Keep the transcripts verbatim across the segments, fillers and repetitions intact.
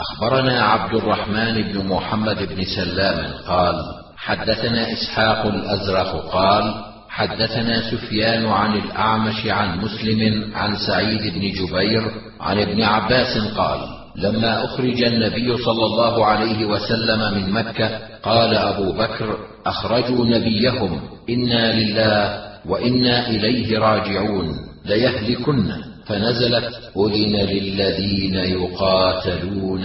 أخبرنا عبد الرحمن بن محمد بن سلام قال حدثنا إسحاق الأزرق قال حدثنا سفيان عن الأعمش عن مسلم عن سعيد بن جبير عن ابن عباس قال لما أخرج النبي صلى الله عليه وسلم من مكة قال أبو بكر أخرجوا نبيهم إنا لله وإنا إليه راجعون ليهلكن، فنزلت أذن للذين يقاتلون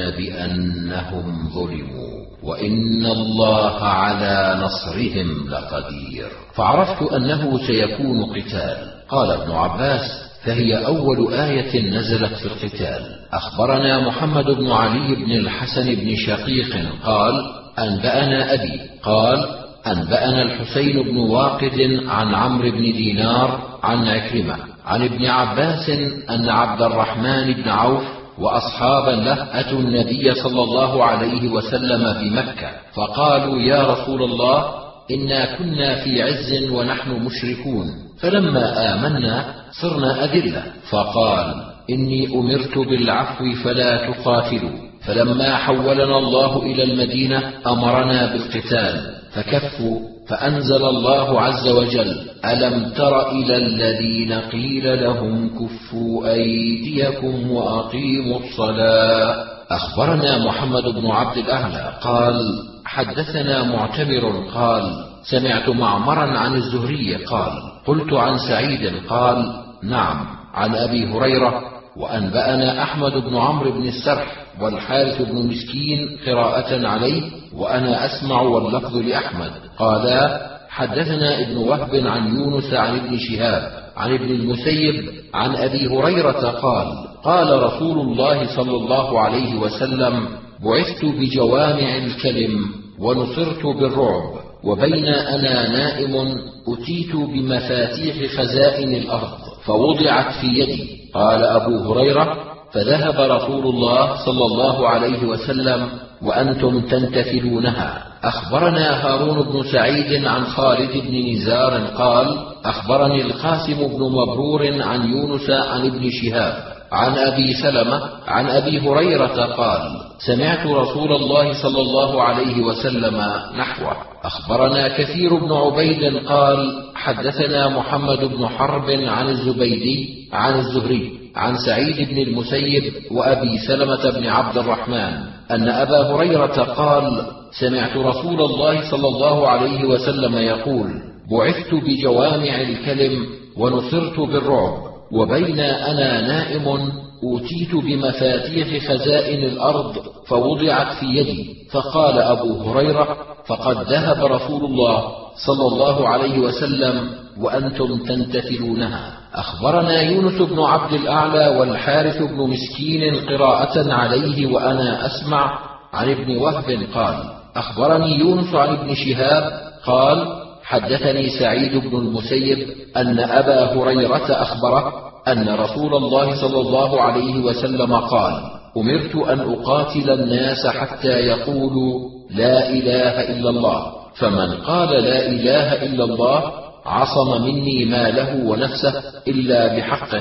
بأنهم ظلموا وإن الله على نصرهم لقدير. فعرفت أنه سيكون قتال. قال ابن عباس فهي أول آية نزلت في القتال. أخبرنا محمد بن علي بن الحسن بن شقيق قال أنبأنا أبي قال أنبأنا الحسين بن واقد عن عمرو بن دينار عن عكرمة عن ابن عباس أن عبد الرحمن بن عوف وأصحابا له أتوا النبي صلى الله عليه وسلم في مكة فقالوا يا رسول الله إنا كنا في عز ونحن مشركون، فلما آمنا صرنا أذلة، فقال إني أمرت بالعفو فلا تقاتلوا، فلما حولنا الله إلى المدينة أمرنا بالقتال فكفوا، فأنزل الله عز وجل ألم تر إلى الذين قيل لهم كفوا أيديكم وأقيموا الصلاة. أخبرنا محمد بن عبد الأعلى قال حدثنا معتمر قال سمعت معمرا عن الزهري قال قلت عن سعيد قال نعم عن أبي هريرة. وأنبأنا أحمد بن عمرو بن السرح والحارث بن مسكين قراءة عليه وأنا أسمع واللفظ لأحمد قالا حدثنا ابن وهب عن يونس عن ابن شهاب عن ابن المسيب عن أبي هريرة قال قال رسول الله صلى الله عليه وسلم بعثت بجوامع الكلم ونصرت بالرعب، وبين أنا نائم أتيت بمفاتيح خزائن الأرض فوضعت في يدي. قال أبو هريرة فذهب رسول الله صلى الله عليه وسلم وأنتم تنتثلونها. أخبرنا هارون بن سعيد عن خالد بن نزار قال أخبرني القاسم بن مبرور عن يونس عن ابن شهاب عن أبي سلمة عن أبي هريرة قال سمعت رسول الله صلى الله عليه وسلم نحوه. أخبرنا كثير بن عبيد قال حدثنا محمد بن حرب عن الزبيدي عن الزهري عن سعيد بن المسيب وأبي سلمة بن عبد الرحمن أن أبا هريرة قال سمعت رسول الله صلى الله عليه وسلم يقول بعثت بجوامع الكلم ونصرت بالرعب، وبين أنا نائم أوتيت بمفاتيح خزائن الأرض فوضعت في يدي. فقال أبو هريرة فقد ذهب رسول الله صلى الله عليه وسلم وأنتم تنتثلونها. أخبرنا يونس بن عبد الأعلى والحارث بن مسكين قراءة عليه وأنا أسمع عن ابن وهب قال أخبرني يونس عن ابن شهاب قال حدثني سعيد بن المسيب أن أبا هريرة أخبره أن رسول الله صلى الله عليه وسلم قال أمرت أن أقاتل الناس حتى يقولوا لا إله إلا الله، فمن قال لا إله إلا الله عصم مني ماله ونفسه إلا بحقه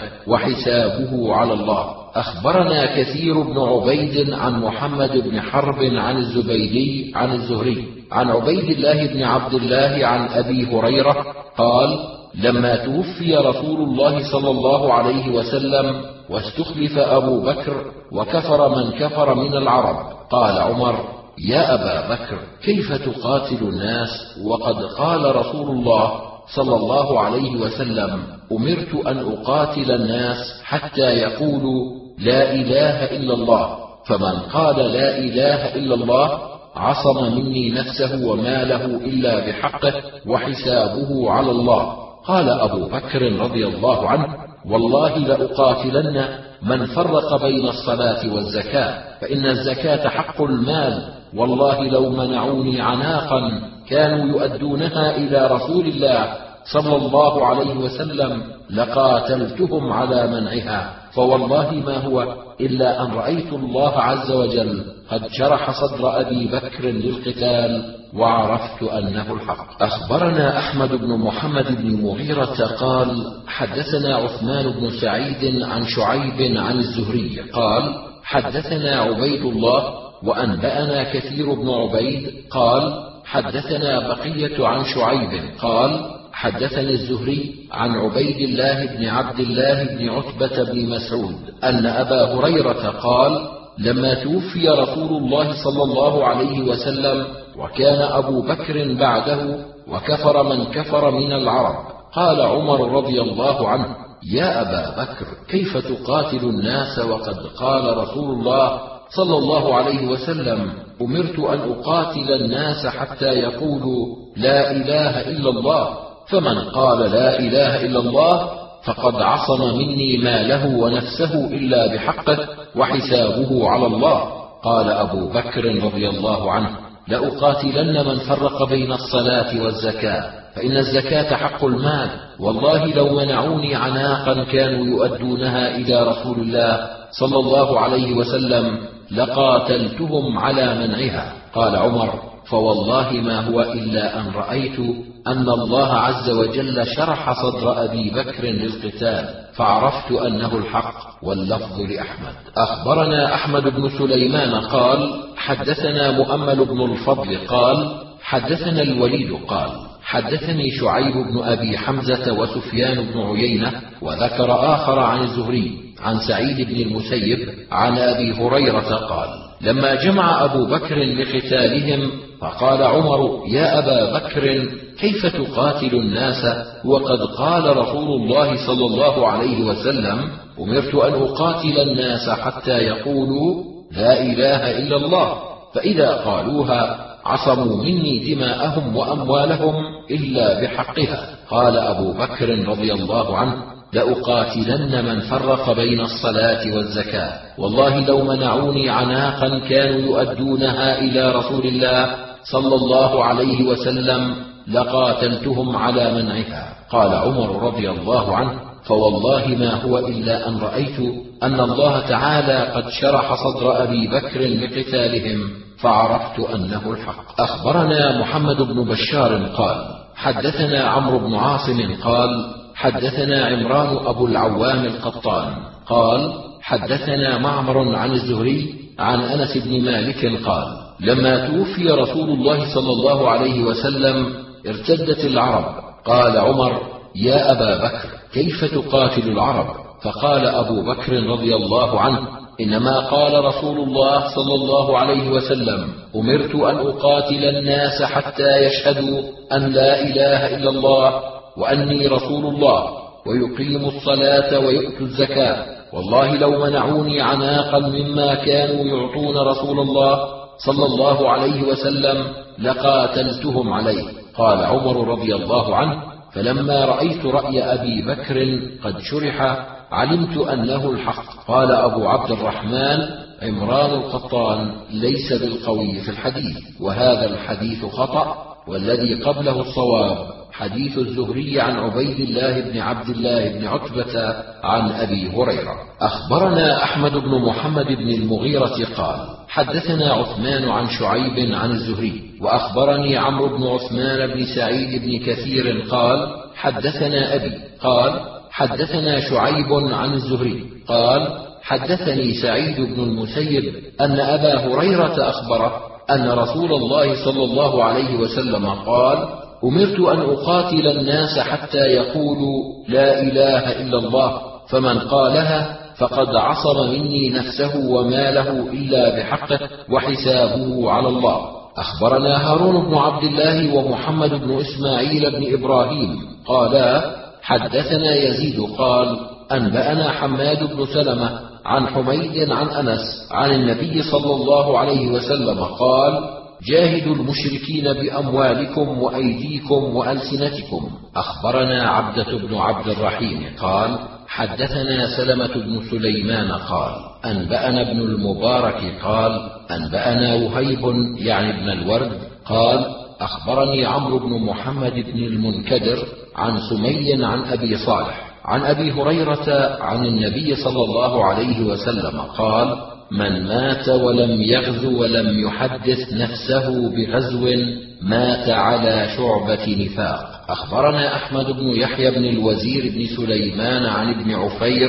وحسابه على الله. أخبرنا كثير بن عبيد عن محمد بن حرب عن الزبيدي عن الزهري عن عبيد الله بن عبد الله عن أبي هريرة قال لما توفي رسول الله صلى الله عليه وسلم واستخلف أبو بكر وكفر من كفر من العرب قال عمر يا أبا بكر كيف تقاتل الناس وقد قال رسول الله صلى الله عليه وسلم أمرت أن أقاتل الناس حتى يقولوا لا إله إلا الله، فمن قال لا إله إلا الله عصم مني نفسه وماله إلا بحقه وحسابه على الله. قال أبو بكر رضي الله عنه والله لأقاتلن من فرق بين الصلاة والزكاة، فإن الزكاة حق المال، والله لو منعوني عناقا كانوا يؤدونها إلى رسول الله صلى الله عليه وسلم لقاتلتهم على منعها، فوالله ما هو إلا أن رأيت الله عز وجل قد شرح صدر أبي بكر للقتال وعرفت أنه الحق. أخبرنا أحمد بن محمد بن مغيرة قال حدثنا عثمان بن سعيد عن شعيب عن الزهري قال حدثنا عبيد الله وأنبأنا كثير بن عبيد قال حدثنا بقية عن شعيب قال حدثني الزهري عن عبيد الله بن عبد الله بن عتبة بن مسعود أن أبا هريرة قال لما توفي رسول الله صلى الله عليه وسلم وكان أبو بكر بعده وكفر من كفر من العرب، قال عمر رضي الله عنه يا أبا بكر كيف تقاتل الناس وقد قال رسول الله صلى الله عليه وسلم أمرت أن أقاتل الناس حتى يقولوا لا إله إلا الله، فمن قال لا إله إلا الله فقد عصم مني ماله ونفسه إلا بحقه وحسابه على الله. قال أبو بكر رضي الله عنه لأقاتلن من فرق بين الصلاة والزكاة، فإن الزكاة حق المال، والله لو منعوني عناقا كانوا يؤدونها إلى رسول الله صلى الله عليه وسلم لقاتلتهم على منعها. قال عمر فوالله ما هو إلا أن رأيت أن الله عز وجل شرح صدر أبي بكر للقتال فعرفت أنه الحق. واللفظ لأحمد. أخبرنا أحمد بن سليمان قال حدثنا مؤمل بن الفضل قال حدثنا الوليد قال حدثني شعيب بن أبي حمزة وسفيان بن عيينة وذكر آخر عن الزهري عن سعيد بن المسيب عن أبي هريرة قال لما جمع أبو بكر لقتالهم فقال عمر يا أبا بكر كيف تقاتل الناس وقد قال رسول الله صلى الله عليه وسلم أمرت أن أقاتل الناس حتى يقولوا لا إله إلا الله، فإذا قالوها عصموا مني دماءهم وأموالهم إلا بحقها. قال أبو بكر رضي الله عنه لأقاتلن من فرق بين الصلاة والزكاة، والله لو منعوني عناقا كانوا يؤدونها إلى رسول الله صلى الله عليه وسلم لقاتلتهم على منعها. قال عمر رضي الله عنه فوالله ما هو إلا أن رأيت أن الله تعالى قد شرح صدر أبي بكر لقتالهم فعرفت أنه الحق. أخبرنا محمد بن بشار قال حدثنا عمرو بن عاصم قال حدثنا عمران أبو العوام القطان قال حدثنا معمر عن الزهري عن أنس بن مالك قال لما توفي رسول الله صلى الله عليه وسلم ارتدت العرب، قال عمر يا أبا بكر كيف تقاتل العرب؟ فقال أبو بكر رضي الله عنه إنما قال رسول الله صلى الله عليه وسلم أمرت أن أقاتل الناس حتى يشهدوا أن لا إله إلا الله وأني رسول الله ويقيموا الصلاة ويؤتوا الزكاة، والله لو منعوني عناقا مما كانوا يعطون رسول الله صلى الله عليه وسلم لقاتلتهم عليه. قال عمر رضي الله عنه فلما رأيت رأي أبي بكر قد شرح علمت أنه الحق. قال أبو عبد الرحمن عمران القطان ليس بالقوي في الحديث، وهذا الحديث خطأ، والذي قبله الصواب حديث الزهري عن عبيد الله بن عبد الله بن عتبة عن أبي هريرة. أخبرنا أحمد بن محمد بن المغيرة قال حدثنا عثمان عن شعيب عن الزهري وأخبرني عمرو بن عثمان بن سعيد بن كثير قال حدثنا أبي قال حدثنا شعيب عن الزهري قال حدثني سعيد بن المسيب أن أبا هريرة أخبره أن رسول الله صلى الله عليه وسلم قال أمرت أن أقاتل الناس حتى يقولوا لا إله إلا الله، فمن قالها فقد عصم مني نفسه وماله إلا بحقه وحسابه على الله. أخبرنا هارون بن عبد الله ومحمد بن إسماعيل بن إبراهيم قالا حدثنا يزيد قال أنبأنا حماد بن سلمة عن حميد عن أنس عن النبي صلى الله عليه وسلم قال جاهدوا المشركين بأموالكم وأيديكم وألسنتكم. أخبرنا عبدة بن عبد الرحيم قال حدثنا سلمة بن سليمان قال أنبأنا ابن المبارك قال أنبأنا وهيب يعني ابن الورد قال أخبرني عمرو بن محمد بن المنكدر عن سمي عن أبي صالح عن أبي هريرة عن النبي صلى الله عليه وسلم قال من مات ولم يغزو ولم يحدث نفسه بغزو مات على شعبة نفاق. أخبرنا أحمد بن يحيى بن الوزير بن سليمان عن ابن عفير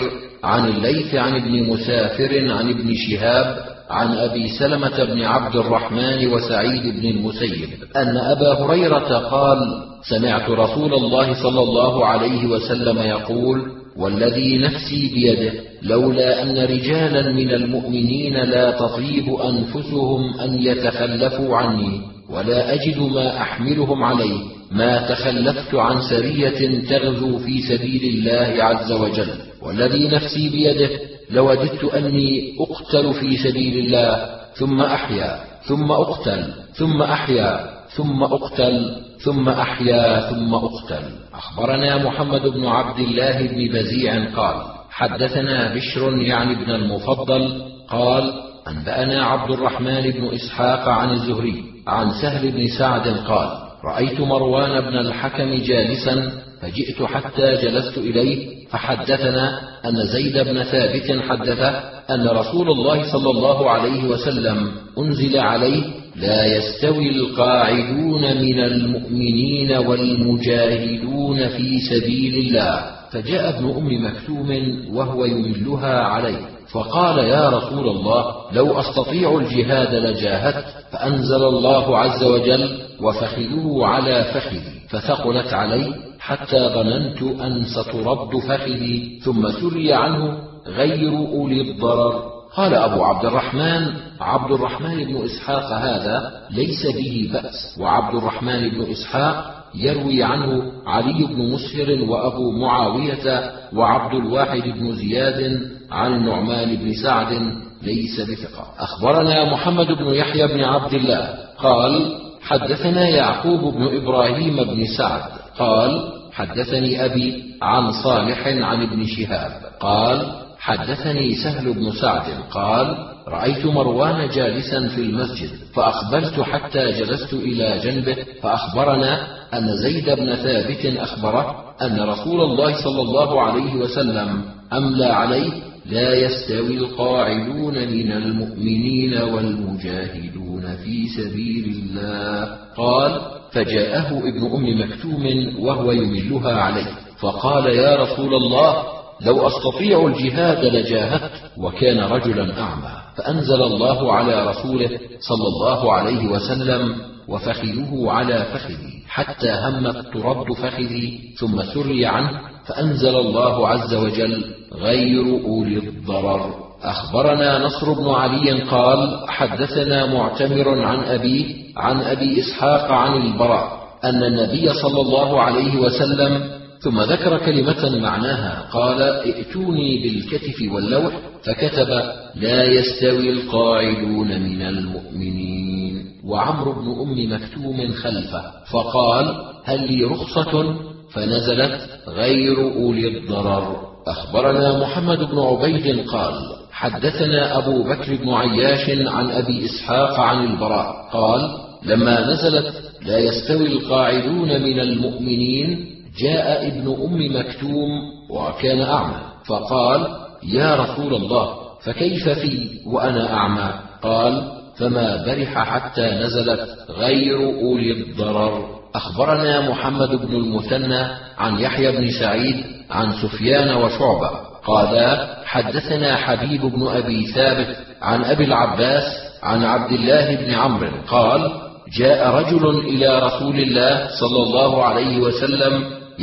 عن الليث عن ابن مسافر عن ابن شهاب عن أبي سلمة بن عبد الرحمن وسعيد بن المسيب أن أبا هريرة قال: سمعت رسول الله صلى الله عليه وسلم يقول: والذي نفسي بيده لولا أن رجالا من المؤمنين لا تطيب أنفسهم أن يتخلفوا عني ولا أجد ما أحملهم عليه ما تخلفت عن سرية تغزو في سبيل الله عز وجل. والذي نفسي بيده لوددت أني أقتل في سبيل الله ثم أحيا ثم أقتل ثم أحيا ثم أقتل ثم أحيا ثم أقتل. أخبرنا محمد بن عبد الله بن بزيع قال: حدثنا بشر يعني ابن المفضل قال: أنبأنا عبد الرحمن بن إسحاق عن الزهري عن سهل بن سعد قال: رأيت مروان بن الحكم جالسا فجئت حتى جلست إليه فحدثنا أن زيد بن ثابت حدثه أن رسول الله صلى الله عليه وسلم أنزل عليه: لا يستوي القاعدون من المؤمنين والمجاهدون في سبيل الله. فجاء ابن أم مكتوم وهو يملها عليه فقال: يا رسول الله، لو أستطيع الجهاد لجاهدت. فأنزل الله عز وجل: وفخذوه على فخذي، فثقلت علي حتى ظننت أن سترد فخذي ثم سري عنه غير أولي الضرر. قال أبو عبد الرحمن: عبد الرحمن بن إسحاق هذا ليس به بأس. وعبد الرحمن بن إسحاق يروي عنه علي بن مسهر وأبو معاوية وعبد الواحد بن زياد عن النعمان بن سعد ليس بثقة. أخبرنا محمد بن يحيى بن عبد الله قال: حدثنا يعقوب بن إبراهيم بن سعد قال: حدثني أبي عن صالح عن ابن شهاب قال: حدثني سهل بن سعد قال: رأيت مروان جالسا في المسجد فأقبلت حتى جلست إلى جنبه فأخبرنا أن زيد بن ثابت أخبره أن رسول الله صلى الله عليه وسلم أملى عليه: لا يستوي القاعدون من المؤمنين والمجاهدون في سبيل الله. قال: فجاءه ابن أم مكتوم وهو يملها عليه فقال: يا رسول الله، لو أستطيع الجهاد لجاهدت. وكان رجلا أعمى فأنزل الله على رسوله صلى الله عليه وسلم: وفخذه على فخذي، حتى همت ترد فخذي ثم سري عنه، فأنزل الله عز وجل: غير أولي الضرر. أخبرنا نصر بن علي قال: حدثنا معتمر عن أبيه عن أبي إسحاق عن البراء أن النبي صلى الله عليه وسلم، ثم ذكر كلمة معناها، قال: ائتوني بالكتف واللوح، فكتب: لا يستوي القاعدون من المؤمنين. وعمرو بن أم مكتوم خلفه فقال: هل لي رخصة؟ فنزلت: غير أولي الضرر. أخبرنا محمد بن عبيد قال: حدثنا أبو بكر بن عياش عن أبي إسحاق عن البراء قال: لما نزلت: لا يستوي القاعدون من المؤمنين، جاء ابن أم مكتوم وكان أعمى فقال: يا رسول الله، فكيف في وأنا أعمى؟ قال: فما برح حتى نزلت: غير أولي الضرر. أخبرنا محمد بن المثنى عن يحيى بن سعيد عن سفيان وشعبة قال: حدثنا حبيب بن أبي ثابت عن أبي العباس عن عبد الله بن عمرو قال: جاء رجل إلى رسول الله صلى الله عليه وسلم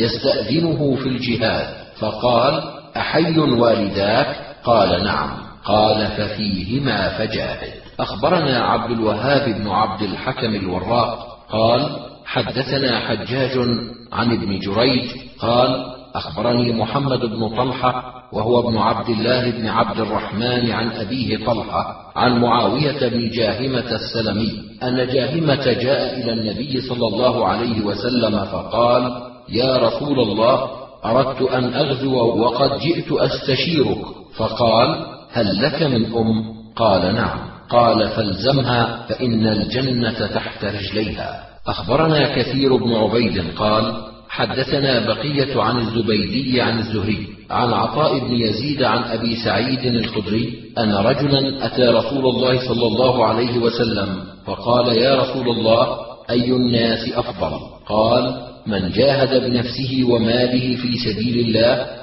يستأذنه في الجهاد، فقال: أحي والداك؟ قال: نعم. قال: ففيهما فجاهد. أخبرنا عبد الوهاب بن عبد الحكم الوراق قال: حدثنا حجاج عن ابن جريج قال: أخبرني محمد بن طلحة وهو ابن عبد الله بن عبد الرحمن عن أبيه طلحة عن معاوية بن جاهمة السلمي أن جاهمة جاء إلى النبي صلى الله عليه وسلم فقال: يا رسول الله، أردت أن أغزو وقد جئت أستشيرك. فقال: هل لك من أم؟ قال: نعم. قال: فالزمها فإن الجنة تحت رجليها. أخبرنا كثير بن عبيد قال: حدثنا بقية عن الزبيدي عن الزهري عن عطاء بن يزيد عن أبي سعيد الخدري أن رجلا أتى رسول الله صلى الله عليه وسلم فقال: يا رسول الله، أي الناس أفضل؟ قال: من جاهد بنفسه وماله في سبيل الله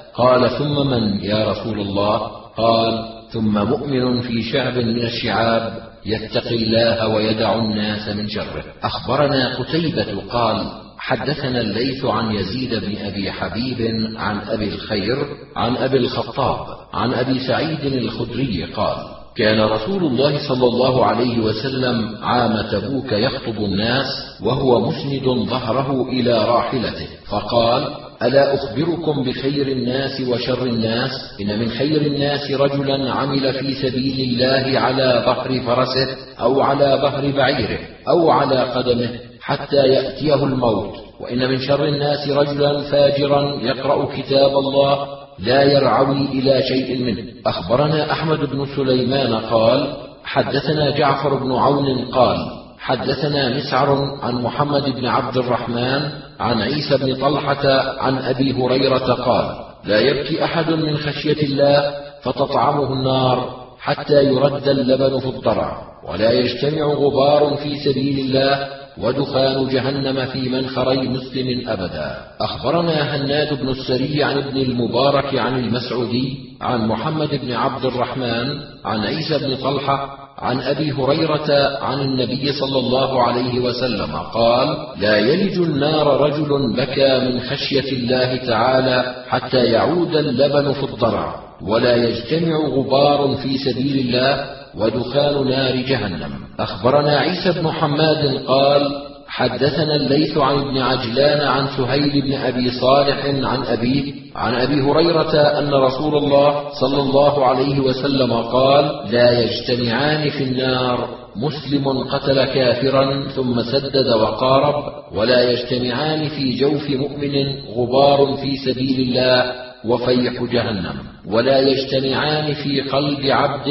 قال: ثم من يا رسول الله؟ قال: ثم مؤمن في شعب من الشعاب يتقي الله ويدع الناس من شره. أخبرنا قتيبة قال: حدثنا الليث عن يزيد بن أبي حبيب عن أبي الخير عن أبي الخطاب عن أبي سعيد الخدري قال: كان رسول الله صلى الله عليه وسلم عام تبوك يخطب الناس وهو مسند ظهره إلى راحلته، فقال: ألا أخبركم بخير الناس وشر الناس؟ إن من خير الناس رجلا عمل في سبيل الله على ظهر فرسه أو على ظهر بعيره أو على قدمه حتى يأتيه الموت، وإن من شر الناس رجلا فاجرا يقرأ كتاب الله لا يرعوي إلى شيء منه. أخبرنا أحمد بن سليمان قال: حدثنا جعفر بن عون قال: حدثنا مسعر عن محمد بن عبد الرحمن عن عيسى بن طلحة عن أبي هريرة قال: لا يبكي أحد من خشية الله فتطعمه النار حتى يرد اللبن في الضرع، ولا يجتمع غبار في سبيل الله ودخان جهنم في منخري مسلم أبدا. أخبرنا هناد بن السري عن ابن المبارك عن المسعودي عن محمد بن عبد الرحمن عن عيسى بن طلحة عن أبي هريرة عن النبي صلى الله عليه وسلم قال: لا يلج النار رجل بكى من خشية الله تعالى حتى يعود اللبن في الضرع، ولا يجتمع غبار في سبيل الله ودخان نار جهنم. أخبرنا عيسى بن حماد قال: حدثنا الليث عن ابن عجلان عن سهيل بن أبي صالح عن أبيه عن أبي هريرة أن رسول الله صلى الله عليه وسلم قال: لا يجتمعان في النار مسلم قتل كافرا ثم سدد وقارب، ولا يجتمعان في جوف مؤمن غبار في سبيل الله وفيح جهنم، ولا يجتمعان في قلب عبد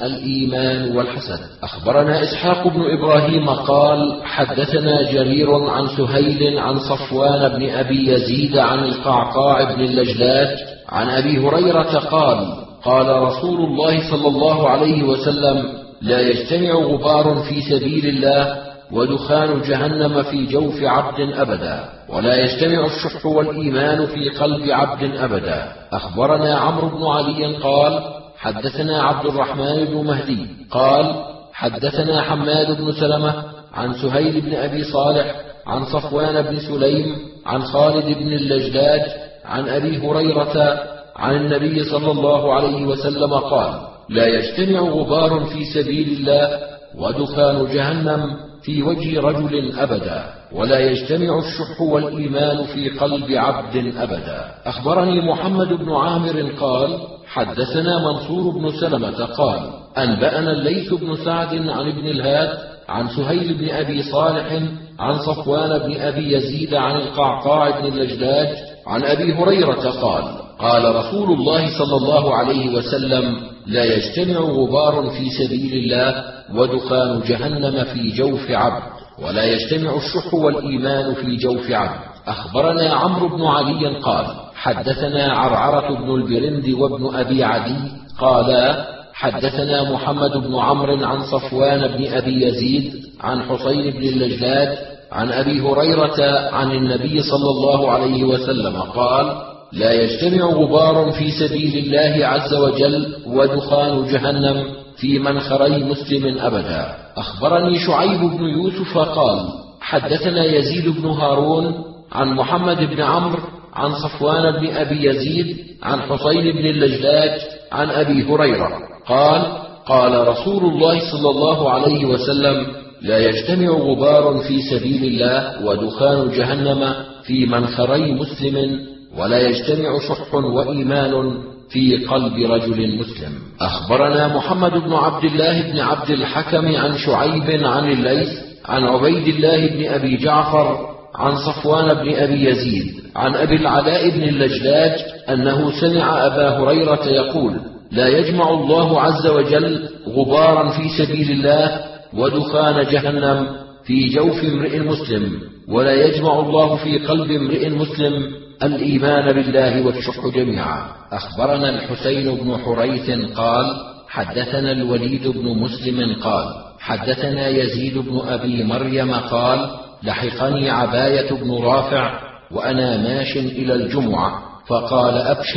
الإيمان والحسد. أخبرنا إسحاق بن إبراهيم قال: حدثنا جرير عن سهيل عن صفوان بن أبي يزيد عن القعقاع بن اللجلاج عن أبي هريرة قال: قال رسول الله صلى الله عليه وسلم: لا يجتمع غبار في سبيل الله ودخان جهنم في جوف عبد أبدا، ولا يجتمع الشح والإيمان في قلب عبد أبدا. أخبرنا عمرو بن علي قال: حدثنا عبد الرحمن بن مهدي قال: حدثنا حماد بن سلمة عن سهيل بن أبي صالح عن صفوان بن سليم عن خالد بن اللجلاج عن أبي هريرة عن النبي صلى الله عليه وسلم قال: لا يجتمع غبار في سبيل الله ودخان جهنم في وجه رجل أبدا، ولا يجتمع الشح والإيمان في قلب عبد أبدا. أخبرني محمد بن عامر قال: حدثنا منصور بن سلمة قال: أنبأنا الليث بن سعد عن ابن الهاد عن سهيل بن أبي صالح عن صفوان بن أبي يزيد عن القعقاع بن اللجلاج عن أبي هريرة قال: قال رسول الله صلى الله عليه وسلم: لا يجتمع غبار في سبيل الله ودخان جهنم في جوف عبد، ولا يجتمع الشح والإيمان في جوف عبد. أخبرنا عمرو بن علي قال: حدثنا عرعرة بن البرند وابن أبي عدي قالا: حدثنا محمد بن عمرو عن صفوان بن أبي يزيد عن حسين بن اللجلاج عن أبي هريرة عن النبي صلى الله عليه وسلم قال: لا يجتمع غبار في سبيل الله عز وجل ودخان جهنم في منخري مسلم أبدا. أخبرني شعيب بن يوسف قال: حدثنا يزيد بن هارون عن محمد بن عمرو عن صفوان بن أبي يزيد عن حسين بن اللجلاج عن أبي هريرة قال: قال رسول الله صلى الله عليه وسلم: لا يجتمع غبار في سبيل الله ودخان جهنم في منخري مسلم، ولا يجتمع شح وإيمان في قلب رجل مسلم. أخبرنا محمد بن عبد الله بن عبد الحكم عن شعيب عن الليث عن عبيد الله بن أبي جعفر عن صفوان بن أبي يزيد عن أبي العلاء بن اللجلاج أنه سمع أبا هريرة يقول: لا يجمع الله عز وجل غبارا في سبيل الله ودخان جهنم في جوف امرئ مسلم، ولا يجمع الله في قلب امرئ مسلم الإيمان بالله والشح جميعا. أخبرنا الحسين بن حريث قال: حدثنا الوليد بن مسلم قال: حدثنا يزيد بن أبي مريم قال: لحقني عباية بن رافع وأنا ماش إلى الجمعة، فقال: أبشر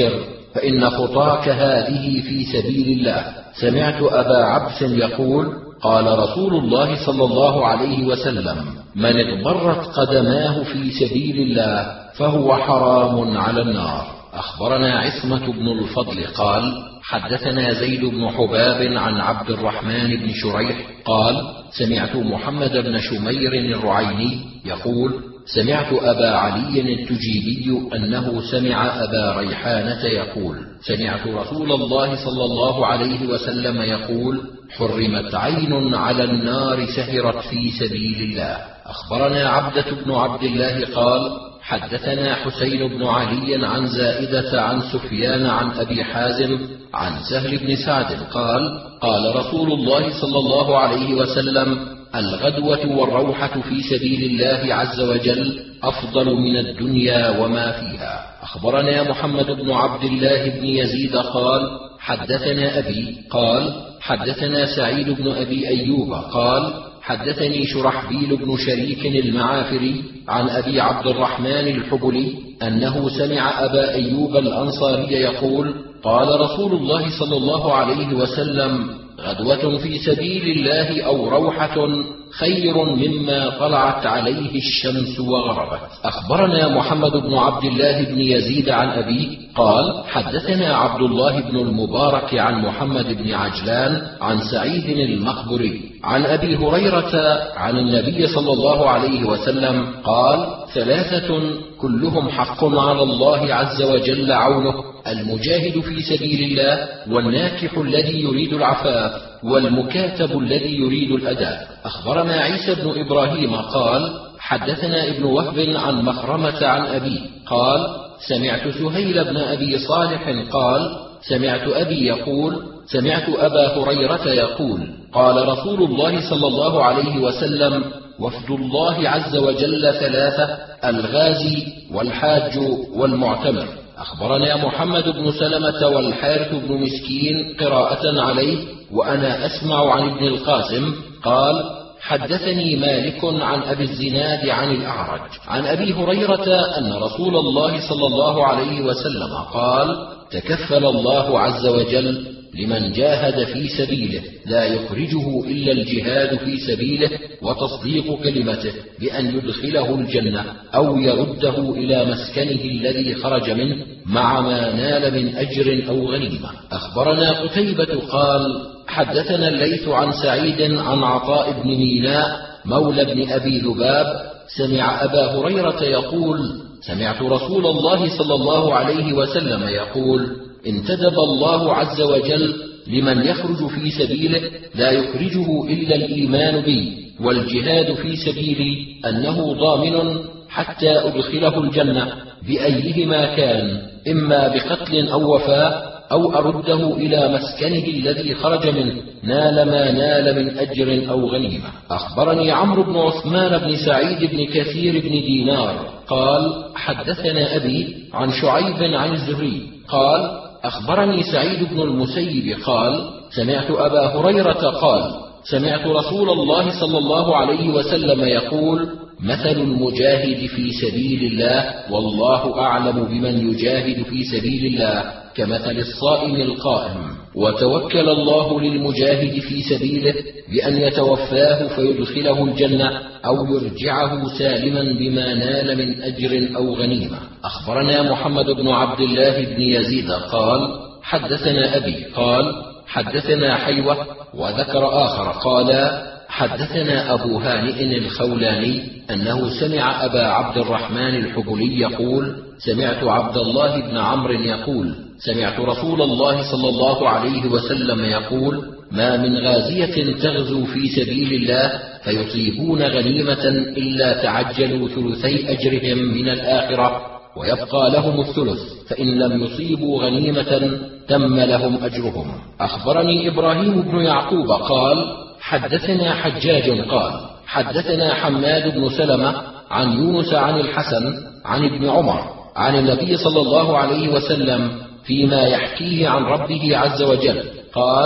فإن خطاك هذه في سبيل الله. سمعت أبا عبس يقول: قال رسول الله صلى الله عليه وسلم: من اضطرت قدماه في سبيل الله فهو حرام على النار. أخبرنا عصمة بن الفضل قال: حدثنا زيد بن حباب عن عبد الرحمن بن شريح قال: سمعت محمد بن شمير الرعيني يقول: سمعت أبا علي التجيبي أنه سمع أبا ريحانة يقول: سمعت رسول الله صلى الله عليه وسلم يقول: حرمت عين على النار سهرت في سبيل الله. أخبرنا عبدة بن عبد الله قال: حدثنا حسين بن علي عن زائدة عن سفيان عن أبي حازم عن سهل بن سعد قال: قال رسول الله صلى الله عليه وسلم: الغدوة والروحة في سبيل الله عز وجل أفضل من الدنيا وما فيها. أخبرنا محمد بن عبد الله بن يزيد قال: حدثنا أبي قال: حدثنا سعيد بن أبي أيوب قال: حدثني شرحبيل بن شريك المعافري عن أبي عبد الرحمن الحبلي أنه سمع أبا أيوب الأنصاري يقول: قال رسول الله صلى الله عليه وسلم: غدوة في سبيل الله أو روحة خير مما طلعت عليه الشمس وغربت. أخبرنا محمد بن عبد الله بن يزيد عن أبيه قال: حدثنا عبد الله بن المبارك عن محمد بن عجلان عن سعيد المقبري عن أبي هريرة عن النبي صلى الله عليه وسلم قال: ثلاثة كلهم حق على الله عز وجل عونه: المجاهد في سبيل الله، والناكح الذي يريد العفاف، والمكاتب الذي يريد الأداء. أخبرنا عيسى بن إبراهيم قال: حدثنا ابن وهب عن مخرمة عن أبيه قال: سمعت سهيل بن أبي صالح قال: سمعت أبي يقول: سمعت أبا هريرة يقول: قال رسول الله صلى الله عليه وسلم: وفد الله عز وجل ثلاثة: الغازي والحاج والمعتمر. أخبرنا محمد بن سلمة والحارث بن مسكين قراءة عليه وأنا أسمع عن ابن القاسم قال: حدثني مالك عن أبي الزناد عن الأعرج عن أبي هريرة أن رسول الله صلى الله عليه وسلم قال: تكفل الله عز وجل لمن جاهد في سبيله لا يخرجه إلا الجهاد في سبيله وتصديق كلمته بأن يدخله الجنة أو يرده إلى مسكنه الذي خرج منه مع ما نال من أجر أو غنيمة. أخبرنا قتيبة قال: حدثنا الليث عن سعيد عن عطاء بن ميناء مولى بن أبي ذباب سمع أبا هريرة يقول: سمعت رسول الله صلى الله عليه وسلم يقول: انتدب الله عز وجل لمن يخرج في سبيله لا يخرجه إلا الإيمان بي والجهاد في سبيلي أنه ضامن حتى أدخله الجنة بأيهما كان، إما بقتل أو وفاة أو أرده إلى مسكنه الذي خرج منه نال ما نال من أجر أو غنيمة. أخبرني عمرو بن عثمان بن سعيد بن كثير بن دينار قال: حدثنا أبي عن شعيب عن الزهري قال: أخبرني سعيد بن المسيب قال: سمعت أبا هريرة قال: سمعت رسول الله صلى الله عليه وسلم يقول: مثل المجاهد في سبيل الله والله أعلم بمن يجاهد في سبيل الله كمثل الصائم القائم، وتوكل الله للمجاهد في سبيله بأن يتوفاه فيدخله الجنة أو يرجعه سالما بما نال من أجر أو غنيمة. أخبرنا محمد بن عبد الله بن يزيد قال: حدثنا أبي قال: حدثنا حيوة وذكر آخر قال: حدثنا أبو هانئ الخولاني أنه سمع أبا عبد الرحمن الحبلي يقول: سمعت عبد الله بن عمرو يقول: سمعت رسول الله صلى الله عليه وسلم يقول: ما من غازية تغزو في سبيل الله فيصيبون غنيمة إلا تعجلوا ثلثي أجرهم من الآخرة ويبقى لهم الثلث، فإن لم يصيبوا غنيمة تم لهم أجرهم. أخبرني إبراهيم بن يعقوب قال: حدثنا حجاج قال: حدثنا حماد بن سلمة عن يونس عن الحسن عن ابن عمر عن النبي صلى الله عليه وسلم فيما يحكيه عن ربه عز وجل قال: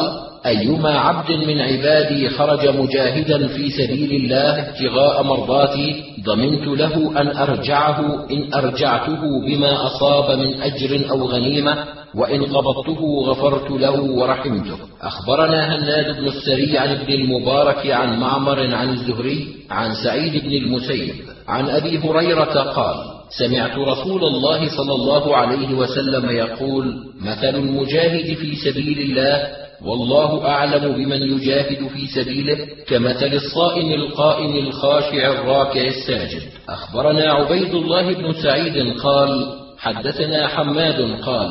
أيما عبد من عبادي خرج مجاهدا في سبيل الله ابتغاء مرضاتي ضمنت له أن أرجعه إن أرجعته بما أصاب من أجر أو غنيمة، وإن قبضته غفرت له ورحمته. أخبرنا هناد بن السري عن ابن المبارك عن معمر عن الزهري عن سعيد بن المسيب عن أبي هريرة قال: سمعت رسول الله صلى الله عليه وسلم يقول: مثل المجاهد في سبيل الله والله أعلم بمن يجاهد في سبيله كمثل الصائم القائم الخاشع الراكع الساجد. أخبرنا عبيد الله بن سعيد قال: حدثنا حماد قال: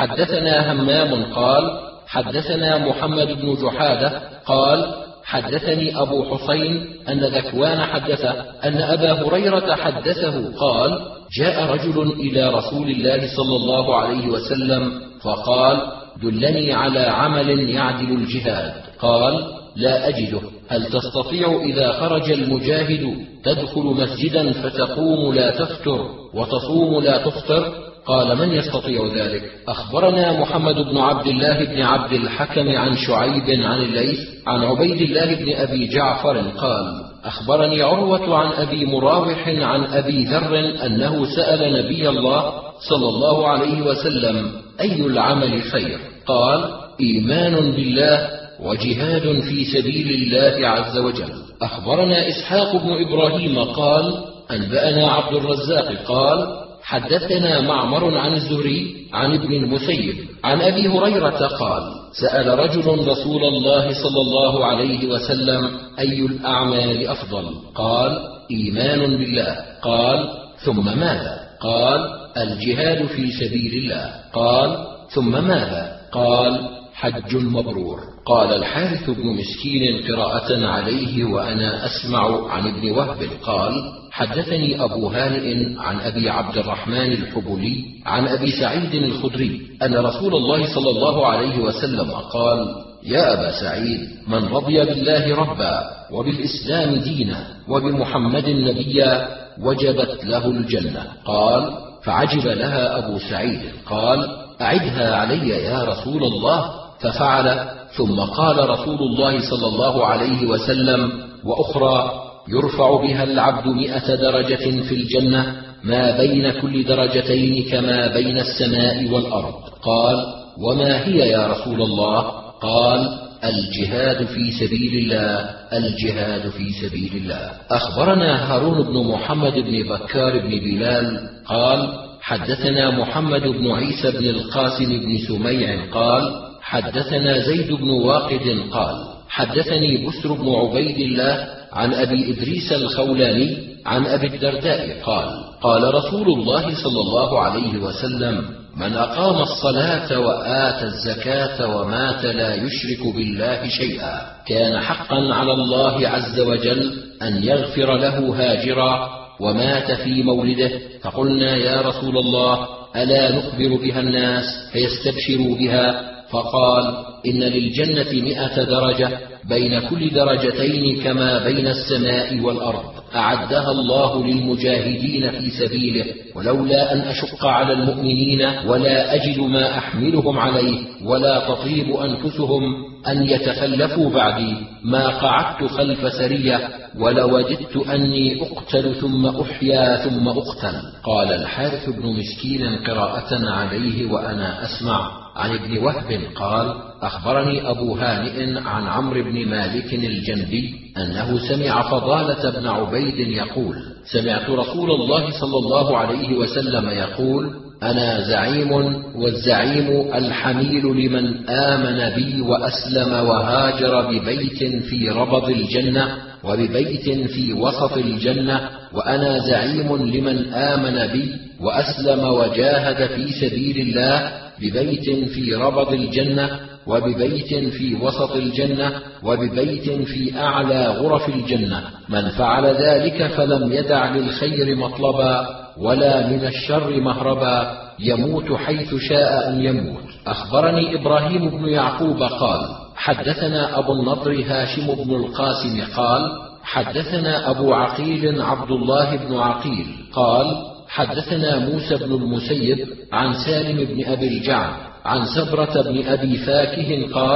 حدثنا همام قال: حدثنا محمد بن جحادة قال: حدثني أبو حسين أن ذكوان حدثه أن أبا هريرة حدثه قال: جاء رجل إلى رسول الله صلى الله عليه وسلم فقال: دلني على عمل يعدل الجهاد. قال: لا أجده. هل تستطيع إذا خرج المجاهد تدخل مسجدا فتقوم لا تفطر وتصوم لا تفطر؟ قال: من يستطيع ذلك؟ أخبرنا محمد بن عبد الله بن عبد الحكم عن شعيب عن الليث عن عبيد الله بن أبي جعفر قال: أخبرني عروة عن أبي مراوح عن أبي ذر أنه سأل نبي الله صلى الله عليه وسلم: أي العمل خير؟ قال: إيمان بالله وجهاد في سبيل الله عز وجل. أخبرنا إسحاق بن إبراهيم قال: أنبأنا عبد الرزاق قال: حدثنا معمر عن الزهري عن ابن المسيب عن أبي هريرة قال: سأل رجل رسول الله صلى الله عليه وسلم: أي الأعمال أفضل؟ قال: إيمان بالله. قال: ثم ماذا؟ قال: الجهاد في سبيل الله. قال: ثم ماذا؟ قال: حج مبرور. قال الحارث بن مسكين قراءة عليه وأنا أسمع عن ابن وهب قال: حدثني أبو هانئ عن أبي عبد الرحمن الحبلي عن أبي سعيد الخدري أن رسول الله صلى الله عليه وسلم قال: يا أبا سعيد، من رضي بالله ربا وبالإسلام دينا وبمحمد نبيا وجبت له الجنة. قال: فعجب لها أبو سعيد قال: أعدها علي يا رسول الله. ففعل، ثم قال رسول الله صلى الله عليه وسلم: وأخرى يرفع بها العبد مئة درجة في الجنة ما بين كل درجتين كما بين السماء والأرض. قال: وما هي يا رسول الله؟ قال: الجهاد في سبيل الله، الجهاد في سبيل الله. أخبرنا هارون بن محمد بن بكار بن بلال قال: حدثنا محمد بن عيسى بن القاسم بن سميع قال: حدثنا زيد بن واقد قال: حدثني بسر بن عبيد الله عن أبي إدريس الخولاني عن أبي الدرداء قال: قال رسول الله صلى الله عليه وسلم: من أقام الصلاة وآتى الزكاة ومات لا يشرك بالله شيئا كان حقا على الله عز وجل أن يغفر له هاجرا ومات في مولده. فقلنا: يا رسول الله، ألا نخبر بها الناس فيستبشروا بها؟ فقال: إن للجنة مئة درجة بين كل درجتين كما بين السماء والأرض، أعدها الله للمجاهدين في سبيله، ولولا أن أشق على المؤمنين ولا أجد ما أحملهم عليه ولا تطيب أنفسهم أن يتخلفوا بعدي ما قعدت خلف سرية ولوددت أني أقتل ثم أحيا ثم أقتل. قال الحارث بن مسكين قراءة عليه وأنا أسمع عن ابن وهب قال: أخبرني أبو هانئ عن عمرو بن مالك الجندي أنه سمع فضالة بن عبيد يقول: سمعت رسول الله صلى الله عليه وسلم يقول: أنا زعيم، والزعيم الحميل لمن آمن بي وأسلم وهاجر ببيت في ربض الجنة وببيت في وسط الجنة، وأنا زعيم لمن آمن بي وأسلم وجاهد في سبيل الله ببيت في ربض الجنة وببيت في وسط الجنة وببيت في أعلى غرف الجنة. من فعل ذلك فلم يدع للخير مطلبا ولا من الشر مهربا، يموت حيث شاء أن يموت. أخبرني إبراهيم بن يعقوب قال: حدثنا أبو النضر هاشم بن القاسم قال: حدثنا أبو عقيل عبد الله بن عقيل قال: حدثنا موسى بن المسيب عن سالم بن أبي الجعد عن سبرة بن أبي فاكه قال: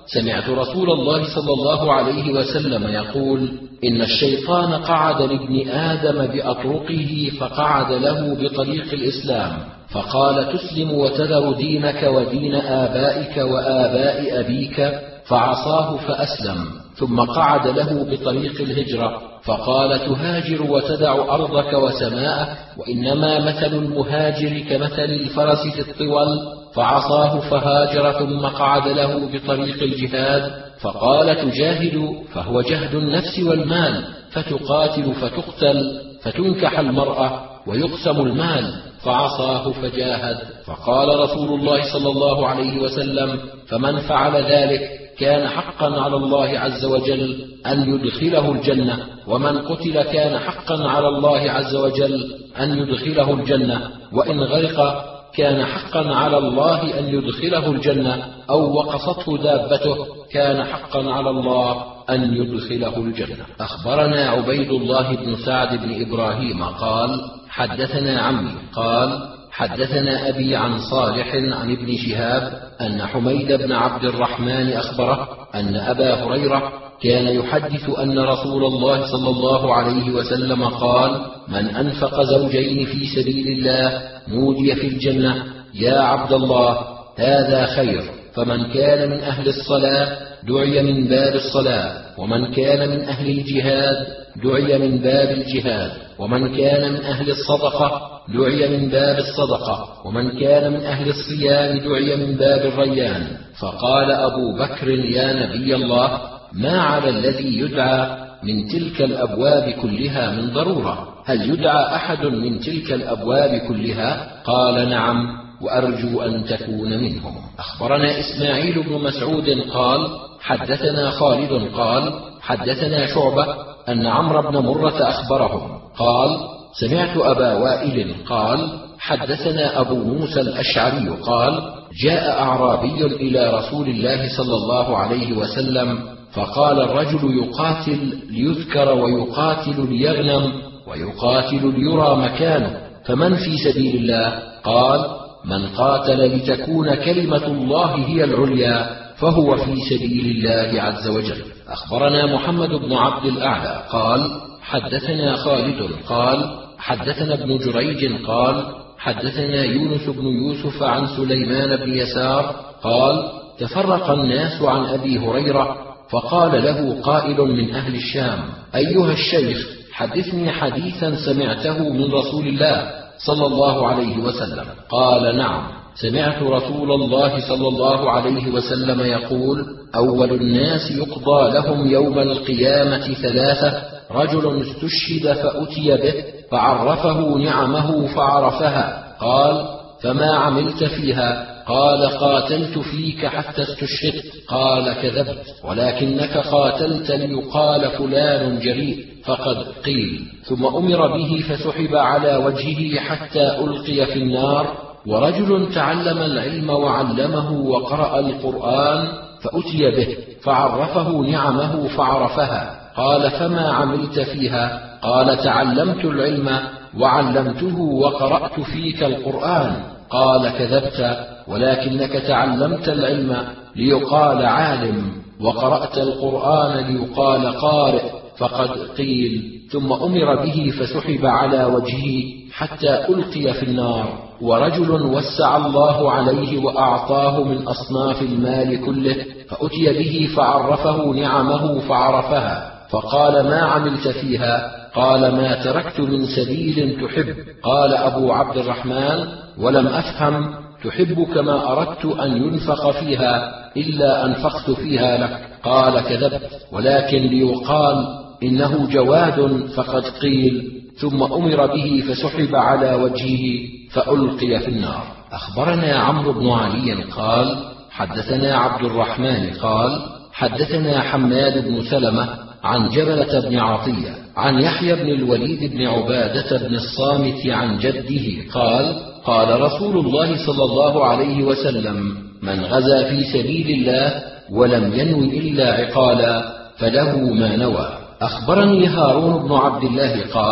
سمعت رسول الله صلى الله عليه وسلم يقول: إن الشيطان قعد لابن آدم بأطرقه فقعد له بطريق الإسلام، فقال: تسلم وتذر دينك ودين آبائك وآباء أبيك، فعصاه فأسلم. ثم قعد له بطريق الهجرة، فقال: تهاجر وتدع أرضك وسماءك، وإنما مثل المهاجر كمثل الفرس في الطول، فعصاه فهاجر. ثم قعد له بطريق الجهاد، فقال: تجاهد، فهو جهد النفس والمال، فتقاتل فتقتل، فتنكح المرأة ويقسم المال، فعصاه فجاهد. فقال رسول الله صلى الله عليه وسلم: فمن فعل ذلك كان حقا على الله عز وجل أن يدخله الجنة، ومن قتل كان حقا على الله عز وجل أن يدخله الجنة، وإن غرق كان حقا على الله أن يدخله الجنة، أو وقصته دابته كان حقا على الله أن يدخله الجنة. أخبرنا عبيد الله بن سعد بن إبراهيم قال: حدثنا عمي قال: حدثنا أبي عن صالح عن ابن شهاب أن حميد بن عبد الرحمن أخبره أن أبا هريرة كان يحدث أن رسول الله صلى الله عليه وسلم قال: من أنفق زوجين في سبيل الله نودي في الجنة: يا عبد الله، هذا خير. فمن كان من أهل الصلاة دعي من باب الصلاة، ومن كان من أهل الجهاد دعي من باب الجهاد، ومن كان من أهل الصدقة دعي من باب الصدقة، ومن كان من أهل الصيام دعي من باب الريان. فقال أبو بكر: يا نبي الله، ما على الذي يدعى من تلك الأبواب كلها من ضرورة؟ هل يدعى أحد من تلك الأبواب كلها؟ قال: نعم، وأرجو أن تكون منهم. أخبرنا إسماعيل بن مسعود قال: حدثنا خالد قال: حدثنا شعبة أن عمرو بن مرة أخبرهم قال: سمعت أبا وائل قال: حدثنا أبو موسى الأشعري قال: جاء أعرابي إلى رسول الله صلى الله عليه وسلم، فقال: الرجل يقاتل ليذكر، ويقاتل ليغنم، ويقاتل ليرى مكانه، فمن في سبيل الله؟ قال: من قاتل لتكون كلمة الله هي العليا فهو في سبيل الله عز وجل. أخبرنا محمد بن عبد الأعلى قال: حدثنا خالد قال: حدثنا ابن جريج قال: حدثنا يونس بن يوسف عن سليمان بن يسار قال: تفرق الناس عن أبي هريرة، فقال له قائل من أهل الشام: أيها الشيخ، حدثني حديثا سمعته من رسول الله صلى الله عليه وسلم. قال: نعم، سمعت رسول الله صلى الله عليه وسلم يقول: أول الناس يقضى لهم يوم القيامة ثلاثة: رجل استشهد فأتي به فعرفه نعمه فعرفها. قال: فما عملت فيها؟ قال: قاتلت فيك حتى استشهدت. قال: كذبت، ولكنك قاتلت ليقال فلان جريء، فقد قيل. ثم أمر به فسحب على وجهه حتى ألقي في النار. ورجل تعلم العلم وعلمه وقرأ القرآن فأتي به فعرفه نعمه فعرفها. قال: فما عملت فيها؟ قال: تعلمت العلم وعلمته وقرأت فيك القرآن. قال: كذبت، ولكنك تعلمت العلم ليقال عالم، وقرأت القرآن ليقال قارئ، فقد قيل. ثم أمر به فسحب على وجهه حتى ألقي في النار. ورجل وسع الله عليه وأعطاه من أصناف المال كله، فأتي به فعرفه نعمه فعرفها. فقال: ما عملت فيها؟ قال: ما تركت من سبيل تحب. قال أبو عبد الرحمن: ولم أفهم، تحب كما أردت أن ينفق فيها إلا أنفقت فيها لك. قال: كذبت، ولكن ليقال إنه جواد، فقد قيل. ثم أمر به فسحب على وجهه فألقي في النار. أخبرنا عمرو بن علي قال: حدثنا عبد الرحمن قال: حدثنا حماد بن سلمة عن جبلة بن عطية عن يحيى بن الوليد بن عبادة بن الصامت عن جده قال: قال رسول الله صلى الله عليه وسلم: من غزا في سبيل الله ولم ينوي إلا عقالا فله ما نوى. أخبرني هارون بن عبد الله قال: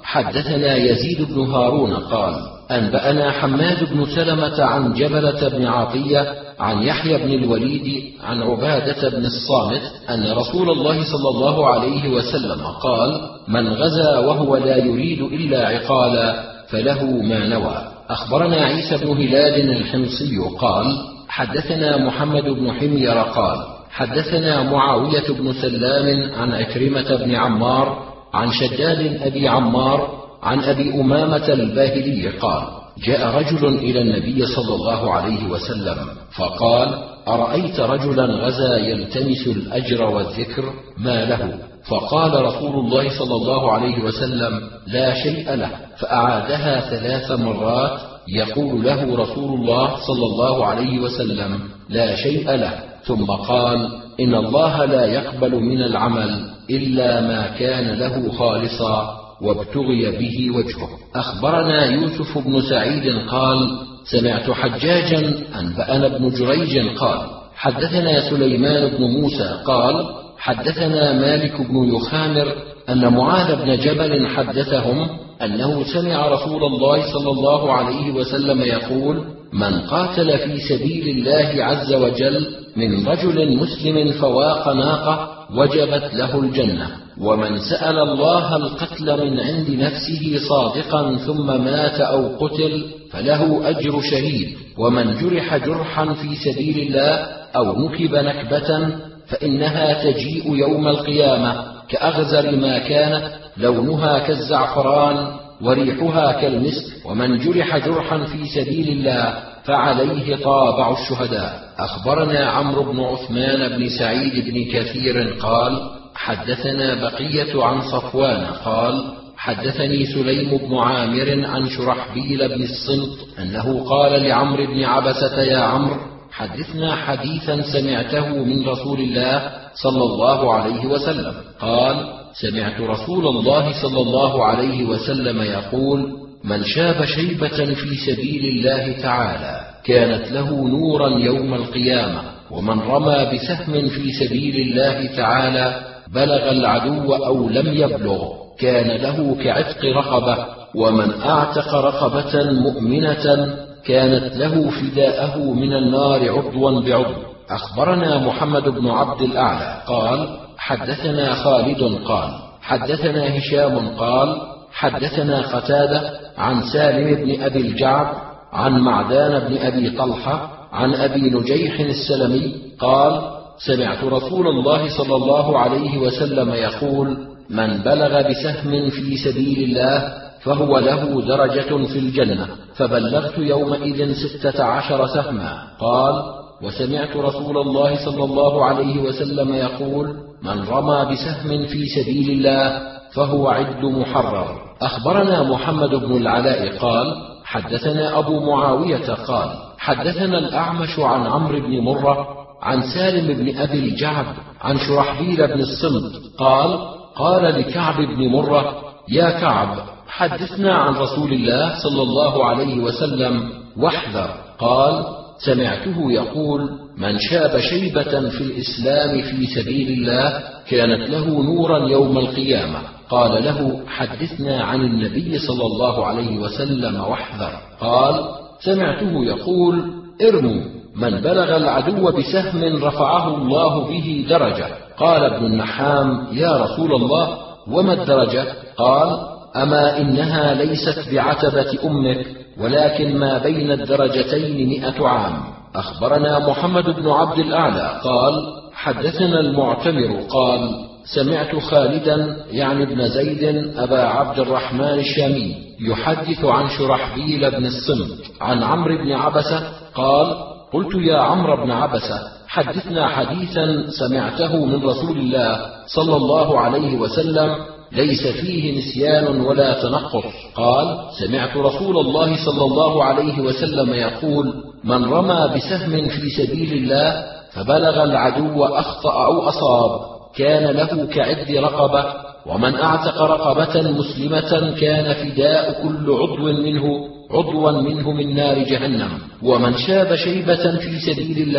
حدثنا يزيد بن هارون قال أنبأنا حماد بن سلمة عن جبلة بن عطية عن يحيى بن الوليد عن عبادة بن الصامت أن رسول الله صلى الله عليه وسلم قال من غزا وهو لا يريد إلا عقالا فله ما نوى. أخبرنا عيسى بن هلال الحمصي قال حدثنا محمد بن حمير قال حدثنا معاوية بن سلام عن عكرمة بن عمار عن شداد أبي عمار عن أبي أمامة الباهلي قال جاء رجل إلى النبي صلى الله عليه وسلم فقال أرأيت رجلا غزا يلتمس الأجر والذكر ما له؟ فقال رسول الله صلى الله عليه وسلم لا شيء له. فأعادها ثلاث مرات يقول له رسول الله صلى الله عليه وسلم لا شيء له، ثم قال إن الله لا يقبل من العمل إلا ما كان له خالصا وابتغي به وجهه. أخبرنا يوسف بن سعيد قال سمعت حجاجا أنبأنا ابن جريج قال حدثنا سليمان بن موسى قال حدثنا مالك بن يخامر أن معاذ بن جبل حدثهم أنه سمع رسول الله صلى الله عليه وسلم يقول من قاتل في سبيل الله عز وجل من رجل مسلم فواق ناقة وجبت له الجنة، ومن سأل الله القتل من عند نفسه صادقا ثم مات أو قتل فله أجر شهيد، ومن جرح جرحا في سبيل الله أو نكب نكبة فإنها تجيء يوم القيامة كأغزر ما كانت لونها كالزعفران وريحها كالمسك، ومن جرح جرحا في سبيل الله فعليه طابع الشهداء. أخبرنا عمرو بن عثمان بن سعيد بن كثير قال حدثنا بقية عن صفوان قال حدثني سليم بن عامر عن شرحبيل بن الصمت أنه قال لعمرو بن عبسة يا عمرو حدثنا حديثا سمعته من رسول الله صلى الله عليه وسلم. قال سمعت رسول الله صلى الله عليه وسلم يقول من شاب شيبة في سبيل الله تعالى كانت له نورا يوم القيامة، ومن رمى بسهم في سبيل الله تعالى بلغ العدو أو لم يبلغ كان له كعتق رقبة، ومن أعتق رقبة مؤمنة كانت له فداءه من النار عضوا بعضو. أخبرنا محمد بن عبد الأعلى قال حدثنا خالد قال حدثنا هشام قال حدثنا قتادة عن سالم بن أبي الجعد عن معدان بن أبي طلحة عن أبي نجيح السلمي قال سمعت رسول الله صلى الله عليه وسلم يقول من بلغ بسهم في سبيل الله فهو له درجة في الجنة، فبلغت يومئذ ستة عشر سهما. قال وسمعت رسول الله صلى الله عليه وسلم يقول من رمى بسهم في سبيل الله فهو عد محرر. أخبرنا محمد بن العلاء قال حدثنا أبو معاوية قال حدثنا الأعمش عن عمرو بن مرة عن سالم بن أبي الجعد عن شرحبيل بن الصمت قال قال لكعب بن مرة يا كعب حدثنا عن رسول الله صلى الله عليه وسلم واحذر. قال سمعته يقول من شاب شيبة في الإسلام في سبيل الله كانت له نورا يوم القيامة. قال له حدثنا عن النبي صلى الله عليه وسلم واحذر. قال سمعته يقول ارموا من بلغ العدو بسهم رفعه الله به درجة. قال ابن النحام يا رسول الله وما الدرجة؟ قال أما إنها ليست بعتبة أمك ولكن ما بين الدرجتين مئة عام. أخبرنا محمد بن عبد الأعلى قال حدثنا المعتمر قال سمعت خالدا يعني ابن زيد أبا عبد الرحمن الشامي يحدث عن شرحبيل بن الصمت عن عمرو بن عبسة قال قلت يا عمرو بن عبسة حدثنا حديثا سمعته من رسول الله صلى الله عليه وسلم ليس فيه نسيان ولا تنقص. قال سمعت رسول الله صلى الله عليه وسلم يقول من رمى بسهم في سبيل الله فبلغ العدو أخطأ أو أصاب كان له كعد رقبة، ومن أعتق رقبة مسلمة كان فداء كل عضو منه عضوا منه من نار جهنم، ومن شاب شيبة في سبيل الله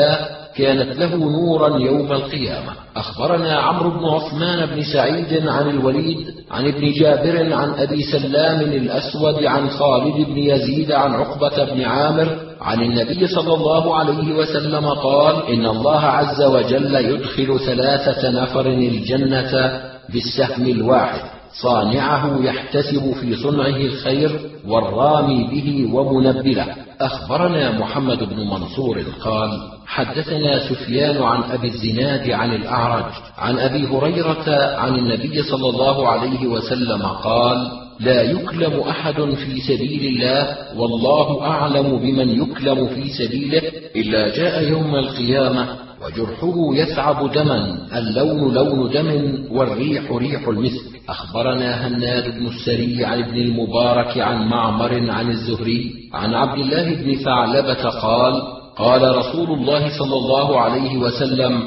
كانت له نورا يوم القيامة. أخبرنا عمرو بن عثمان بن سعيد عن الوليد عن ابن جابر عن أبي سلام الأسود عن خالد بن يزيد عن عقبة بن عامر عن النبي صلى الله عليه وسلم قال: إن الله عز وجل يدخل ثلاثة نفر الجنة بالسهم الواحد، صانعه يحتسب في صنعه الخير، والرامي به ومنبله. أخبرنا محمد بن منصور قال: حدثنا سفيان عن أبي الزناد عن الأعرج عن أبي هريرة عن النبي صلى الله عليه وسلم قال: لا يكلم أحد في سبيل الله والله أعلم بمن يكلم في سبيله إلا جاء يوم القيامة وجرحه يثعب دما، اللون لون دم والريح ريح المسك. أخبرنا هناد بن السري عن ابن المبارك عن معمر عن الزهري عن عبد الله بن ثعلبة قال: قال رسول الله صلى الله عليه وسلم: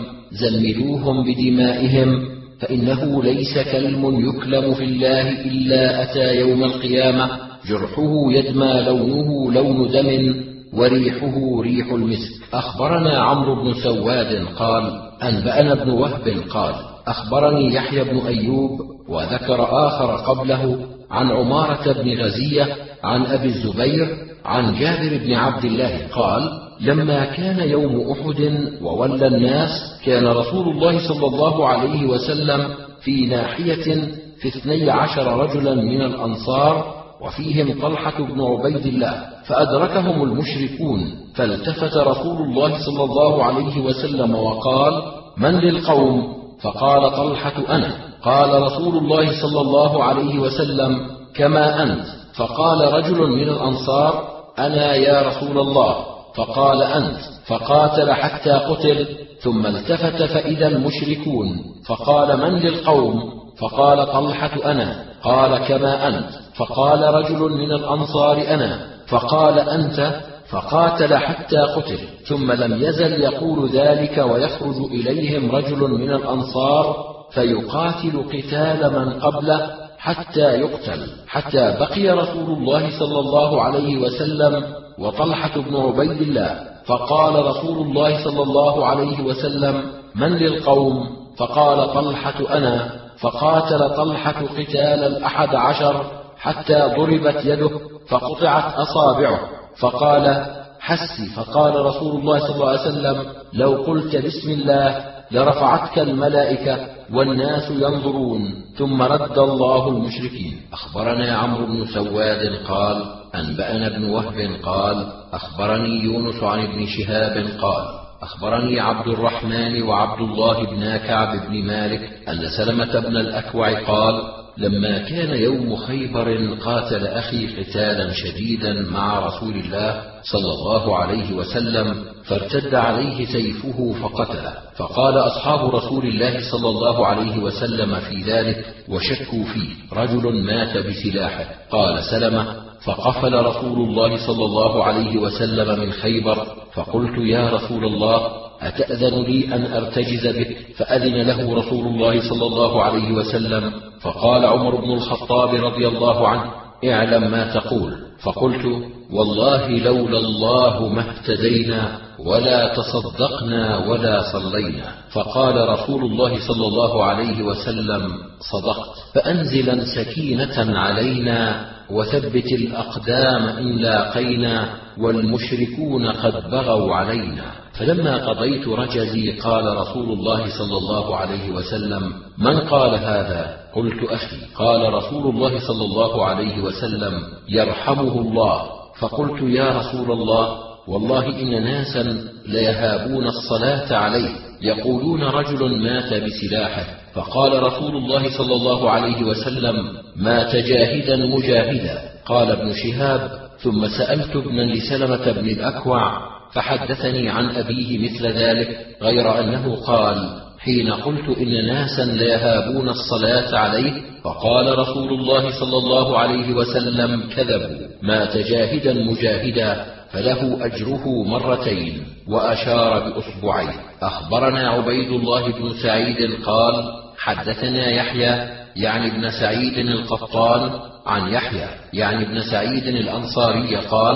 زملوهم بدمائهم، فإنه ليس كلم يكلم في الله إلا أتى يوم القيامة جرحه يدمى لونه لون دم وريحه ريح المسك. أخبرنا عمرو بن سواد قال: أنبأنا ابن وهب قال: أخبرني يحيى بن أيوب وذكر آخر قبله عن عمارة بن غزية عن أبي الزبير عن جابر بن عبد الله قال: لما كان يوم أحد وولى الناس، كان رسول الله صلى الله عليه وسلم في ناحية في اثني عشر رجلا من الأنصار، وفيهم طلحة بن عبيد الله، فأدركهم المشركون، فالتفت رسول الله صلى الله عليه وسلم وقال: من للقوم؟ فقال طلحة: أنا. قال رسول الله صلى الله عليه وسلم: كما أنت. فقال رجل من الأنصار: أنا يا رسول الله. فقال: أنت. فقاتل حتى قتل، ثم التفت فإذا المشركون، فقال: من للقوم؟ فقال طلحة: أنا. قال: كما أنت. فقال رجل من الأنصار: أنا. فقال: أنت. فقاتل حتى قتل، ثم لم يزل يقول ذلك، ويخرج إليهم رجل من الأنصار فيقاتل قتال من قبله حتى يقتل، حتى بقي رسول الله صلى الله عليه وسلم وطلحة بن عبيد الله. فقال رسول الله صلى الله عليه وسلم: من للقوم؟ فقال طلحة: أنا. فقاتل طلحة قتال الأحد عشر حتى ضربت يده فقطعت أصابعه، فقال: حسي. فقال رسول الله صلى الله عليه وسلم: لو قلت بسم الله لرفعتك الملائكة والناس ينظرون. ثم رد الله المشركين. أخبرنا عمرو بن سواد قال: أنبأنا ابن وهب قال: أخبرني يونس عن ابن شهاب قال: أخبرني عبد الرحمن وعبد الله بن كعب بن مالك أن سلمة بن الأكوع قال: لما كان يوم خيبر قاتل أخي قتالا شديدا مع رسول الله صلى الله عليه وسلم، فارتد عليه سيفه فقتله، فقال أصحاب رسول الله صلى الله عليه وسلم في ذلك وشكوا فيه: رجل مات بسلاحه. قال سلمة: فقفل رسول الله صلى الله عليه وسلم من خيبر، فقلت: يا رسول الله، أتأذن لي أن أرتجز بك؟ فأذن له رسول الله صلى الله عليه وسلم. فقال عمر بن الخطاب رضي الله عنه: اعلم ما تقول. فقلت: والله لولا الله ما اهتدينا ولا تصدقنا ولا صلينا. فقال رسول الله صلى الله عليه وسلم: صدقت، فأنزلا سكينة علينا وثبت الأقدام إن لاقينا، والمشركون قد بغوا علينا. فلما قضيت رجزي قال رسول الله صلى الله عليه وسلم: من قال هذا؟ قلت: أخي. قال رسول الله صلى الله عليه وسلم: يرحمه الله. فقلت: يا رسول الله، والله إن ناسا ليهابون الصلاة عليه، يقولون رجل مات بسلاحه. فقال رسول الله صلى الله عليه وسلم: مات جاهدا مجاهدا. قال ابن شهاب: ثم سألت ابنا لسلمة بن الأكوع فحدثني عن أبيه مثل ذلك، غير أنه قال: حين قلت إن ناسا ليهابون الصلاة عليه، فقال رسول الله صلى الله عليه وسلم: كذبوا، مات جاهدا مجاهدا، فله أجره مرتين، وأشار بأصبعيه. أخبرنا عبيد الله بن سعيد قال: حدثنا يحيى يعني ابن سعيد القطان عن يحيى يعني ابن سعيد الأنصاري قال: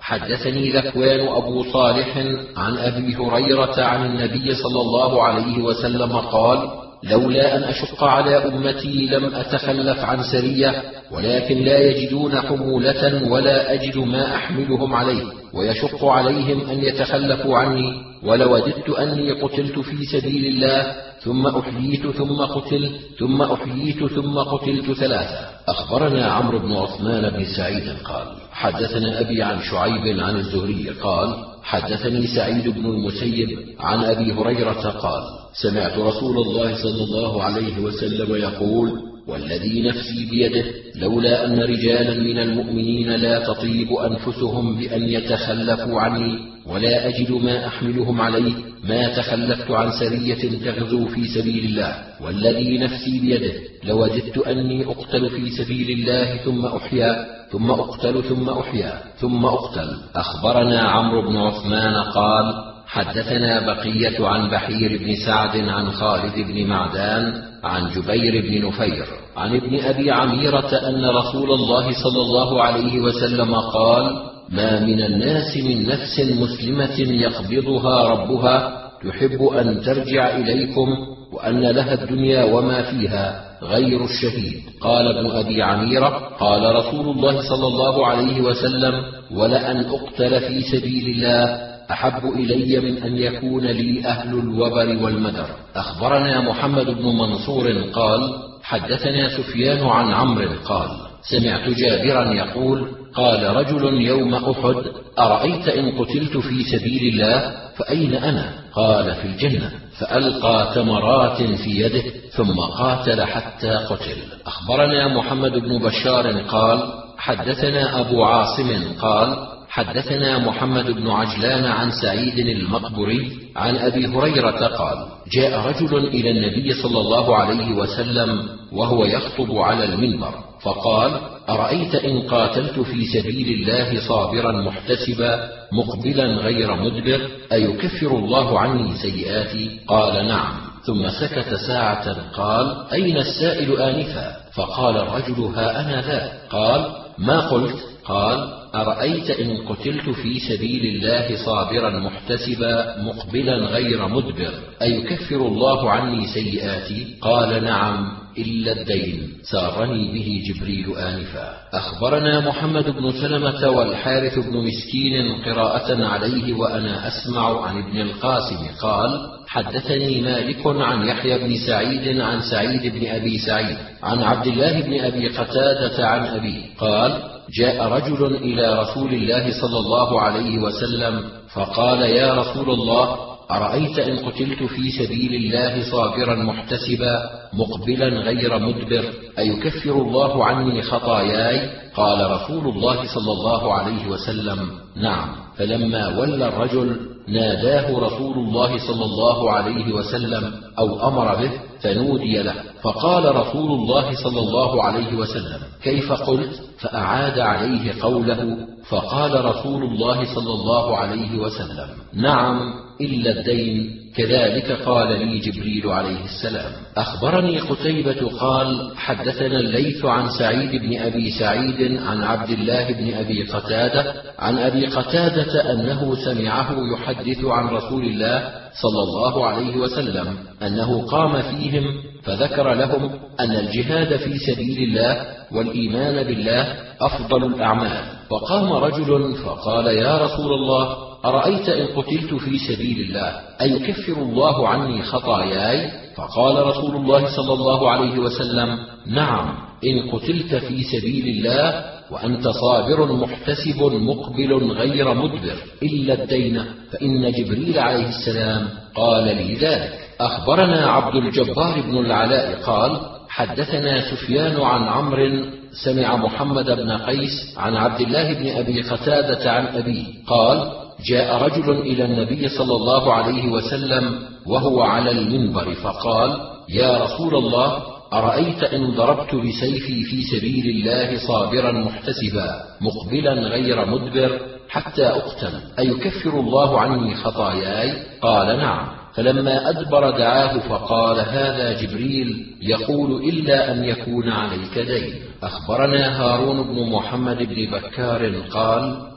حدثني ذكوان أبو صالح عن أبي هريرة عن النبي صلى الله عليه وسلم قال: لولا أن أشق على أمتي لم أتخلف عن سرية، ولكن لا يجدون حمولة ولا أجد ما أحملهم عليه، ويشق عليهم أن يتخلفوا عني، ولوددت أني قتلت في سبيل الله ثم أحييت ثم قتلت ثم أحييت ثم قتلت ثلاثة. أخبرنا عمرو بن عثمان بن سعيد قال: حدثنا أبي عن شعيب عن الزهري قال: حدثني سعيد بن المسيب عن أبي هريرة قال: سمعت رسول الله صلى الله عليه وسلم يقول: والذي نفسي بيده لولا أن رجالا من المؤمنين لا تطيب أنفسهم بأن يتخلفوا عني ولا أجد ما أحملهم عليه ما تخلفت عن سرية تغزو في سبيل الله، والذي نفسي بيده لوددت أني أقتل في سبيل الله ثم أحيا ثم أقتل ثم أحيا ثم أقتل. أخبرنا عمرو بن عثمان قال: حدثنا بقية عن بحير بن سعد عن خالد بن معدان عن جبير بن نفير عن ابن أبي عميرة أن رسول الله صلى الله عليه وسلم قال: ما من الناس من نفس مسلمة يقبضها ربها تحب أن ترجع إليكم وأن لها الدنيا وما فيها غير الشهيد. قال ابن أبي عميرة: قال رسول الله صلى الله عليه وسلم: ولأن أقتل في سبيل الله أحب إلي من أن يكون لي أهل الوبر والمدر. أخبرنا محمد بن منصور قال: حدثنا سفيان عن عمرو قال: سمعت جابرا يقول: قال رجل يوم أحد: أرأيت إن قتلت في سبيل الله فأين أنا؟ قال: في الجنة. فألقى تمرات في يده ثم قاتل حتى قتل. أخبرنا محمد بن بشار قال: حدثنا أبو عاصم قال: حدثنا محمد بن عجلان عن سعيد المقبري عن أبي هريرة قال: جاء رجل إلى النبي صلى الله عليه وسلم وهو يخطب على المنبر فقال: أرأيت إن قاتلت في سبيل الله صابرا محتسبا مقبلا غير مدبر أيكفر الله عني سيئاتي؟ قال: نعم. ثم سكت ساعة قال: أين السائل آنفا؟ فقال الرجل: ها أنا ذا. قال: ما قلت؟ قال: أرأيت إن قتلت في سبيل الله صابرا محتسبا مقبلا غير مدبر أيكفر الله عني سيئاتي؟ قال: نعم إلا الدين، سارني به جبريل آنفا. أخبرنا محمد بن سلمة والحارث بن مسكين قراءة عليه وأنا أسمع عن ابن القاسم قال: حدثني مالك عن يحيى بن سعيد عن سعيد بن أبي سعيد عن عبد الله بن أبي قتادة عن أبيه قال: جاء رجل إلى رسول الله صلى الله عليه وسلم فقال: يا رسول الله، أرأيت إن قتلت في سبيل الله صابرا محتسبا مقبلا غير مدبر أيكفر الله عني خطاياي؟ قال رسول الله صلى الله عليه وسلم: نعم. فلما ولى الرجل ناداه رسول الله صلى الله عليه وسلم أو أمر به فنودي له، فقال رسول الله صلى الله عليه وسلم: كيف قلت؟ فأعاد عليه قوله، فقال رسول الله صلى الله عليه وسلم: نعم إلا الدين، كذلك قال لي جبريل عليه السلام. أخبرني قتيبة قال: حدثنا الليث عن سعيد بن أبي سعيد عن عبد الله بن أبي قتادة عن أبي قتادة أنه سمعه يحدث عن رسول الله صلى الله عليه وسلم أنه قام فيهم فذكر لهم أن الجهاد في سبيل الله والإيمان بالله أفضل الأعمال، فقام رجل فقال: يا رسول الله، أرأيت إن قتلت في سبيل الله أيكفر الله عني خطاياي؟ فقال رسول الله صلى الله عليه وسلم: نعم إن قتلت في سبيل الله وأنت صابر محتسب مقبل غير مدبر إلا الدين، فإن جبريل عليه السلام قال لي ذلك. أخبرنا عبد الجبار بن العلاء قال: حدثنا سفيان عن عمرو سمع محمد بن قيس عن عبد الله بن أبي قتادة عن أبيه قال: جاء رجل إلى النبي صلى الله عليه وسلم وهو على المنبر فقال: يا رسول الله، أرأيت إن ضربت بسيفي في سبيل الله صابرا محتسبا مقبلا غير مدبر حتى أقتل أيكفر الله عني خطاياي؟ قال: نعم. فلما أدبر دعاه فقال: هذا جبريل يقول: إلا أن يكون عليك دين. أخبرنا هارون بن محمد بن بكار قال: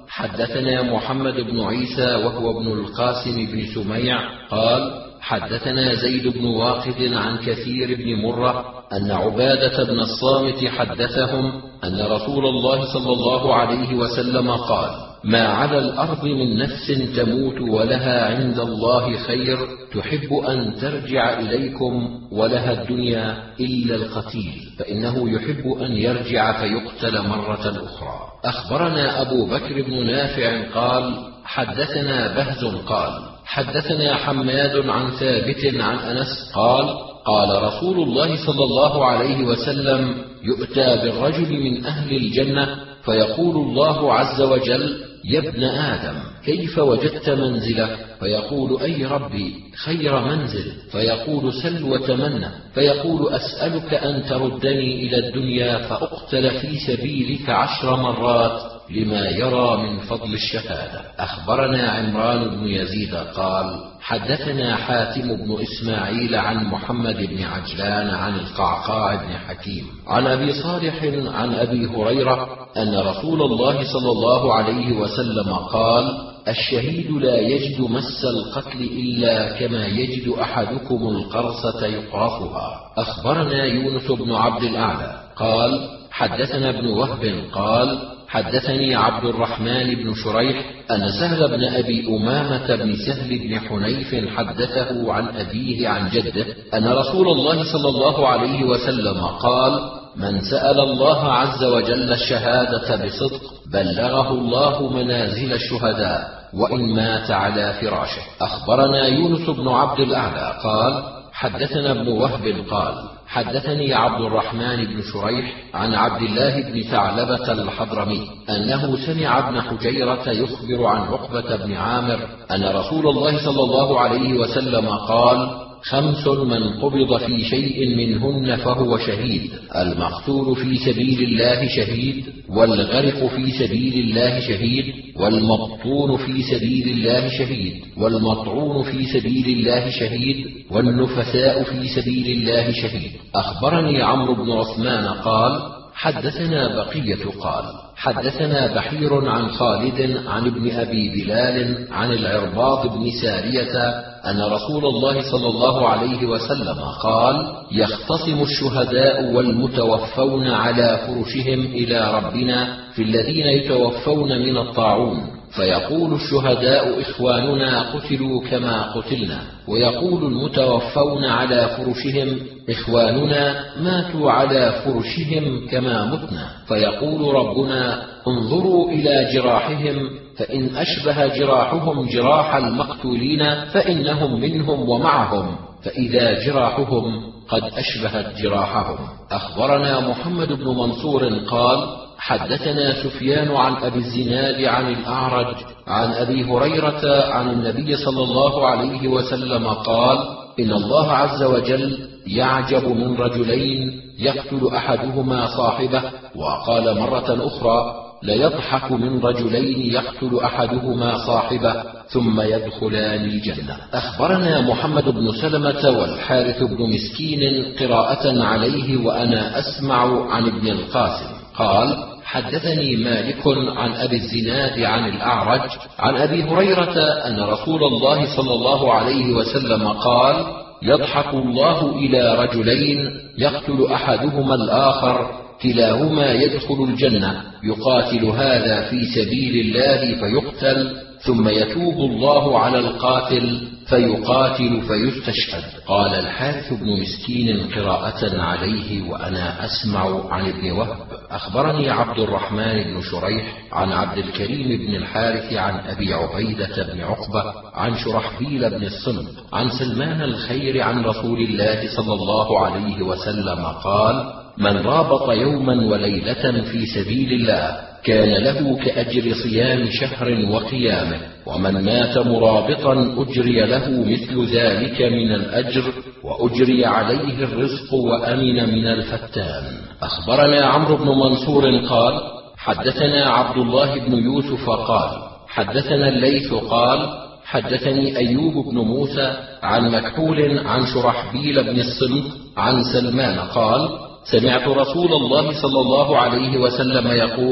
حدثنا محمد بن عيسى وهو ابن القاسم بن سميع قال حدثنا زيد بن واقد عن كثير بن مرة أن عبادة بن الصامت حدثهم أن رسول الله صلى الله عليه وسلم قال ما على الأرض من نفس تموت ولها عند الله خير تحب أن ترجع إليكم ولها الدنيا إلا القتيل فإنه يحب أن يرجع فيقتل مرة أخرى. أخبرنا أبو بكر بن نافع قال حدثنا بهز قال حدثنا حماد عن ثابت عن أنس قال قال رسول الله صلى الله عليه وسلم يؤتى بالرجل من أهل الجنة فيقول الله عز وجل يا ابن آدم كيف وجدت منزلك؟ فيقول أي ربي خير منزل. فيقول سل وتمنى. فيقول أسألك أن تردني إلى الدنيا فأقتل في سبيلك عشر مرات لما يرى من فضل الشهادة. أخبرنا عمران بن يزيد قال حدثنا حاتم بن إسماعيل عن محمد بن عجلان عن القعقاع بن حكيم عن أبي صالح عن أبي هريرة أن رسول الله صلى الله عليه وسلم قال الشهيد لا يجد مس القتل إلا كما يجد أحدكم القرصة يقرصها. أخبرنا يونس بن عبد الأعلى قال حدثنا ابن وهب قال حدثني عبد الرحمن بن شريح أن سهل بن أبي أمامة بن سهل بن حنيف حدثه عن أبيه عن جده أن رسول الله صلى الله عليه وسلم قال من سأل الله عز وجل الشهادة بصدق بلغه الله منازل الشهداء وإن مات على فراشه. أخبرنا يونس بن عبد الأعلى قال حدثنا ابن وهب قال حدثني عبد الرحمن بن شريح عن عبد الله بن ثعلبة الحضرمي أنه سمع ابن حجيرة يخبر عن عقبة بن عامر أن رسول الله صلى الله عليه وسلم قال خمس من قبض في شيء منهن فهو شهيد المقتول في سبيل الله شهيد والغرق في سبيل الله شهيد والمبطون في سبيل الله شهيد والمطعون في سبيل الله شهيد والنفساء في سبيل الله شهيد. أخبرني عمرو بن عثمان قال حدثنا بقية قال حدثنا بحير عن خالد عن ابن أبي بلال عن العرباض بن سارية أن رسول الله صلى الله عليه وسلم قال يختصم الشهداء والمتوفون على فرشهم إلى ربنا في الذين يتوفون من الطاعون فيقول الشهداء إخواننا قتلوا كما قتلنا ويقول المتوفون على فرشهم إخواننا ماتوا على فرشهم كما متنا فيقول ربنا انظروا إلى جراحهم فإن أشبه جراحهم جراح المقتولين فإنهم منهم ومعهم فإذا جراحهم قد أشبهت جراحهم. أخبرنا محمد بن منصور قال حدثنا سفيان عن أبي الزناد عن الأعرج عن أبي هريرة عن النبي صلى الله عليه وسلم قال إن الله عز وجل يعجب من رجلين يقتل أحدهما صاحبه وقال مرة أخرى ليضحك من رجلين يقتل أحدهما صاحبه ثم يدخلان الجنة. أخبرنا محمد بن سلمة والحارث بن مسكين قراءة عليه وأنا أسمع عن ابن القاسم قال حدثني مالك عن أبي الزناد عن الأعرج عن أبي هريرة أن رسول الله صلى الله عليه وسلم قال يضحك الله إلى رجلين يقتل أحدهما الآخر كلاهما يدخل الجنة يقاتل هذا في سبيل الله فيقتل ثم يتوب الله على القاتل فيقاتل فيستشهد. قال الحارث بن مسكين قراءة عليه وأنا أسمع عن ابن وهب أخبرني عبد الرحمن بن شريح عن عبد الكريم بن الحارث عن أبي عبيدة بن عقبة عن شرحبيل بن الصلب عن سلمان الخير عن رسول الله صلى الله عليه وسلم قال من رابط يوما وليلة في سبيل الله كان له كأجر صيام شهر وقيامه ومن مات مرابطا أجري له مثل ذلك من الأجر وأجري عليه الرزق وأمن من الفتان. أخبرنا عمرو بن منصور قال حدثنا عبد الله بن يوسف قال حدثنا الليث قال حدثني أيوب بن موسى عن مكحول عن شرحبيل بن الصمت عن سلمان قال سمعت رسول الله صلى الله عليه وسلم يقول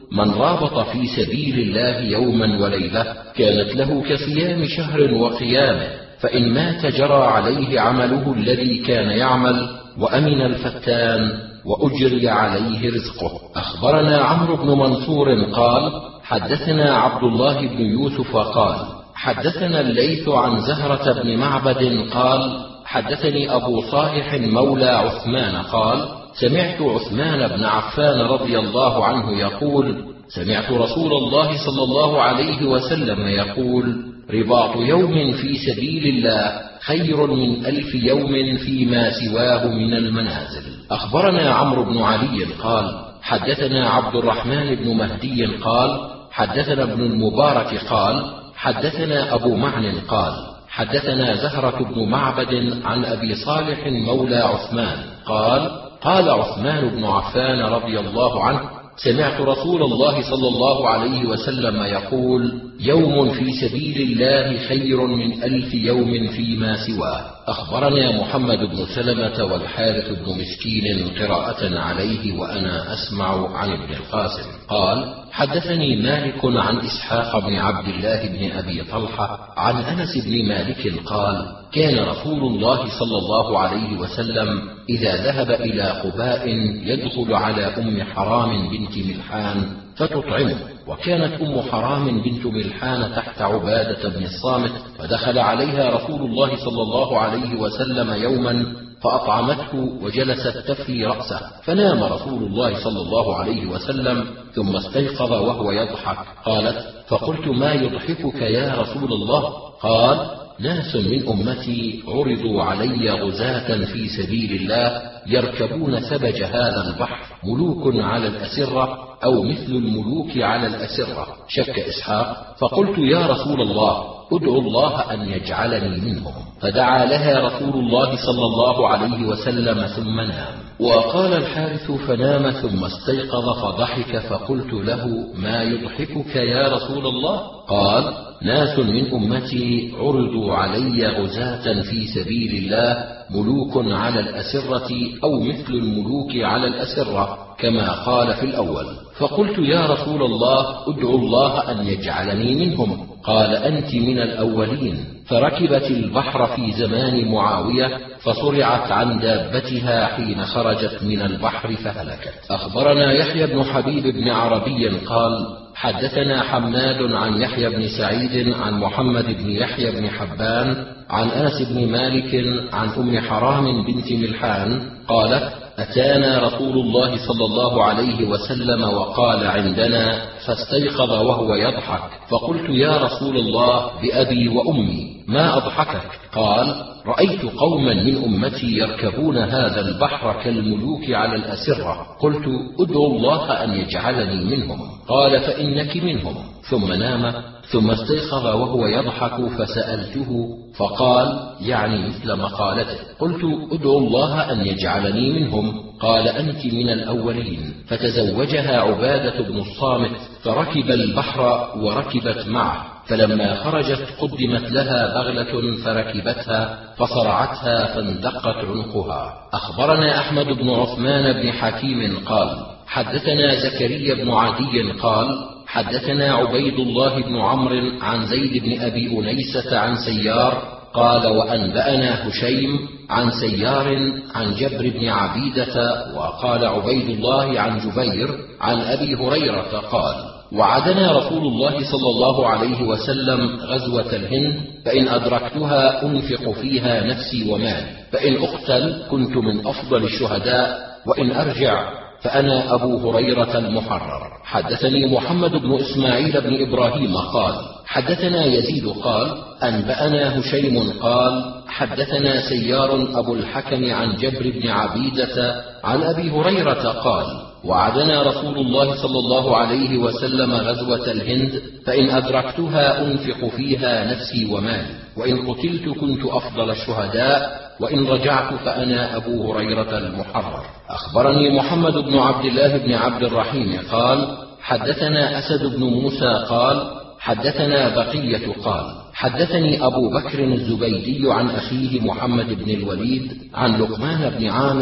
من رابط في سبيل الله يوما وليلة كانت له كصيام شهر وقيامه، فإن مات جرى عليه عمله الذي كان يعمل، وأمن الفتان، وأجري عليه رزقه. أخبرنا عمرو بن منصور قال حدثنا عبد الله بن يوسف قال حدثنا الليث عن زهرة بن معبد قال حدثني أبو صالح مولى عثمان قال سمعت عثمان بن عفان رضي الله عنه يقول سمعت رسول الله صلى الله عليه وسلم يقول رباط يوم في سبيل الله خير من ألف يوم فيما سواه من المنازل. أخبرنا عمرو بن علي قال حدثنا عبد الرحمن بن مهدي قال حدثنا ابن المبارك قال حدثنا أبو معن قال حدثنا زهرة بن معبد عن أبي صالح مولى عثمان قال قال عثمان بن عفان رضي الله عنه سمعت رسول الله صلى الله عليه وسلم يقول يوم في سبيل الله خير من ألف يوم فيما سواه. أخبرنا محمد بن سلمة والحارث بن مسكين قراءة عليه وأنا أسمع عن ابن القاسم قال حدثني مالك عن إسحاق بن عبد الله بن أبي طلحة عن أنس بن مالك قال كان رسول الله صلى الله عليه وسلم إذا ذهب إلى قباء يدخل على أم حرام بنت ملحان فتطعمه، وكانت أم حرام بنت ملحان تحت عبادة بن الصامت، فدخل عليها رسول الله صلى الله عليه وسلم يوما فأطعمته وجلست تفري رأسه، فنام رسول الله صلى الله عليه وسلم ثم استيقظ وهو يضحك. قالت فقلت ما يضحكك يا رسول الله؟ قال ناس من أمتي عرضوا علي غزاة في سبيل الله يركبون سبج هذا البحر ملوك على الأسرة أو مثل الملوك على الأسرة. شك إسحاق فقلت يا رسول الله ادعو الله أن يجعلني منهم، فدعا لها رسول الله صلى الله عليه وسلم ثم نام. وقال الحارث فنام ثم استيقظ فضحك، فقلت له ما يضحكك يا رسول الله؟ قال ناس من أمتي عرضوا علي غزاة في سبيل الله ملوك على الأسرة أو مثل الملوك على الأسرة كما قال في الأول. فقلت يا رسول الله ادعو الله أن يجعلني منهم. قال أنت من الأولين. فركبت البحر في زمان معاوية فصرعت عن دابتها حين خرجت من البحر فهلكت. أخبرنا يحيى بن حبيب بن عربي قال حدثنا حماد عن يحيى بن سعيد عن محمد بن يحيى بن حبان عن أنس بن مالك عن أم حرام بنت ملحان قالت أتانا رسول الله صلى الله عليه وسلم وقال عندنا، فاستيقظ وهو يضحك، فقلت يا رسول الله بأبي وأمي ما أضحكك؟ قال رأيت قوما من أمتي يركبون هذا البحر كالملوك على الأسرة. قلت ادعو الله أن يجعلني منهم. قال فإنك منهم. ثم نام ثم استيقظ وهو يضحك فسألته فقال يعني مثل مقالته. قلت ادعو الله أن يجعلني منهم. قال أنت من الأولين. فتزوجها عبادة بن الصامت فركب البحر وركبت معه، فلما خرجت قدمت لها بغلة فركبتها فصرعتها فاندقت عنقها. أخبرنا أحمد بن عثمان بن حكيم قال حدثنا زكريا بن عدي قال حدثنا عبيد الله بن عمرو عن زيد بن أبي أنيسة عن سيار قال وأنبأنا هشيم عن سيار عن جبر بن عبيدة، وقال عبيد الله عن جبير عن أبي هريرة قال وعدنا رسول الله صلى الله عليه وسلم غزوة الهند، فإن أدركتها أنفق فيها نفسي ومالي، فإن أقتل كنت من أفضل الشهداء، وإن أرجع فأنا أبو هريرة المحرر. حدثني محمد بن إسماعيل بن إبراهيم قال حدثنا يزيد قال أنبأنا هشيم قال حدثنا سيار أبو الحكم عن جبر بن عبيدة عن أبي هريرة قال وعدنا رسول الله صلى الله عليه وسلم غزوة الهند، فإن أدركتها أنفق فيها نفسي ومالي، وإن قتلت كنت أفضل الشهداء، وإن رجعت فأنا أبو هريرة المحرر. أخبرني محمد بن عبد الله بن عبد الرحيم قال حدثنا أسد بن موسى قال حدثنا بقية قال حدثني أبو بكر الزبيدي عن أخيه محمد بن الوليد عن لقمان بن عامر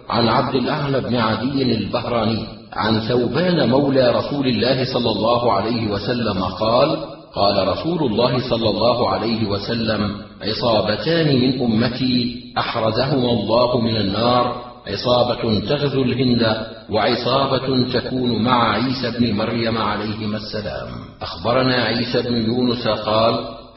عن عبد الأعلى بن عدي البهراني عن ثوبان مولى رسول الله صلى الله عليه وسلم قال: قال رسول الله صلى الله عليه وسلم: عصابتان من أمتي أحرزهما الله من النار، عصابة تغزو الهند، وعصابة تكون مع عيسى بن مريم عليهما السلام. أخبرنا عيسى بن يونس قال: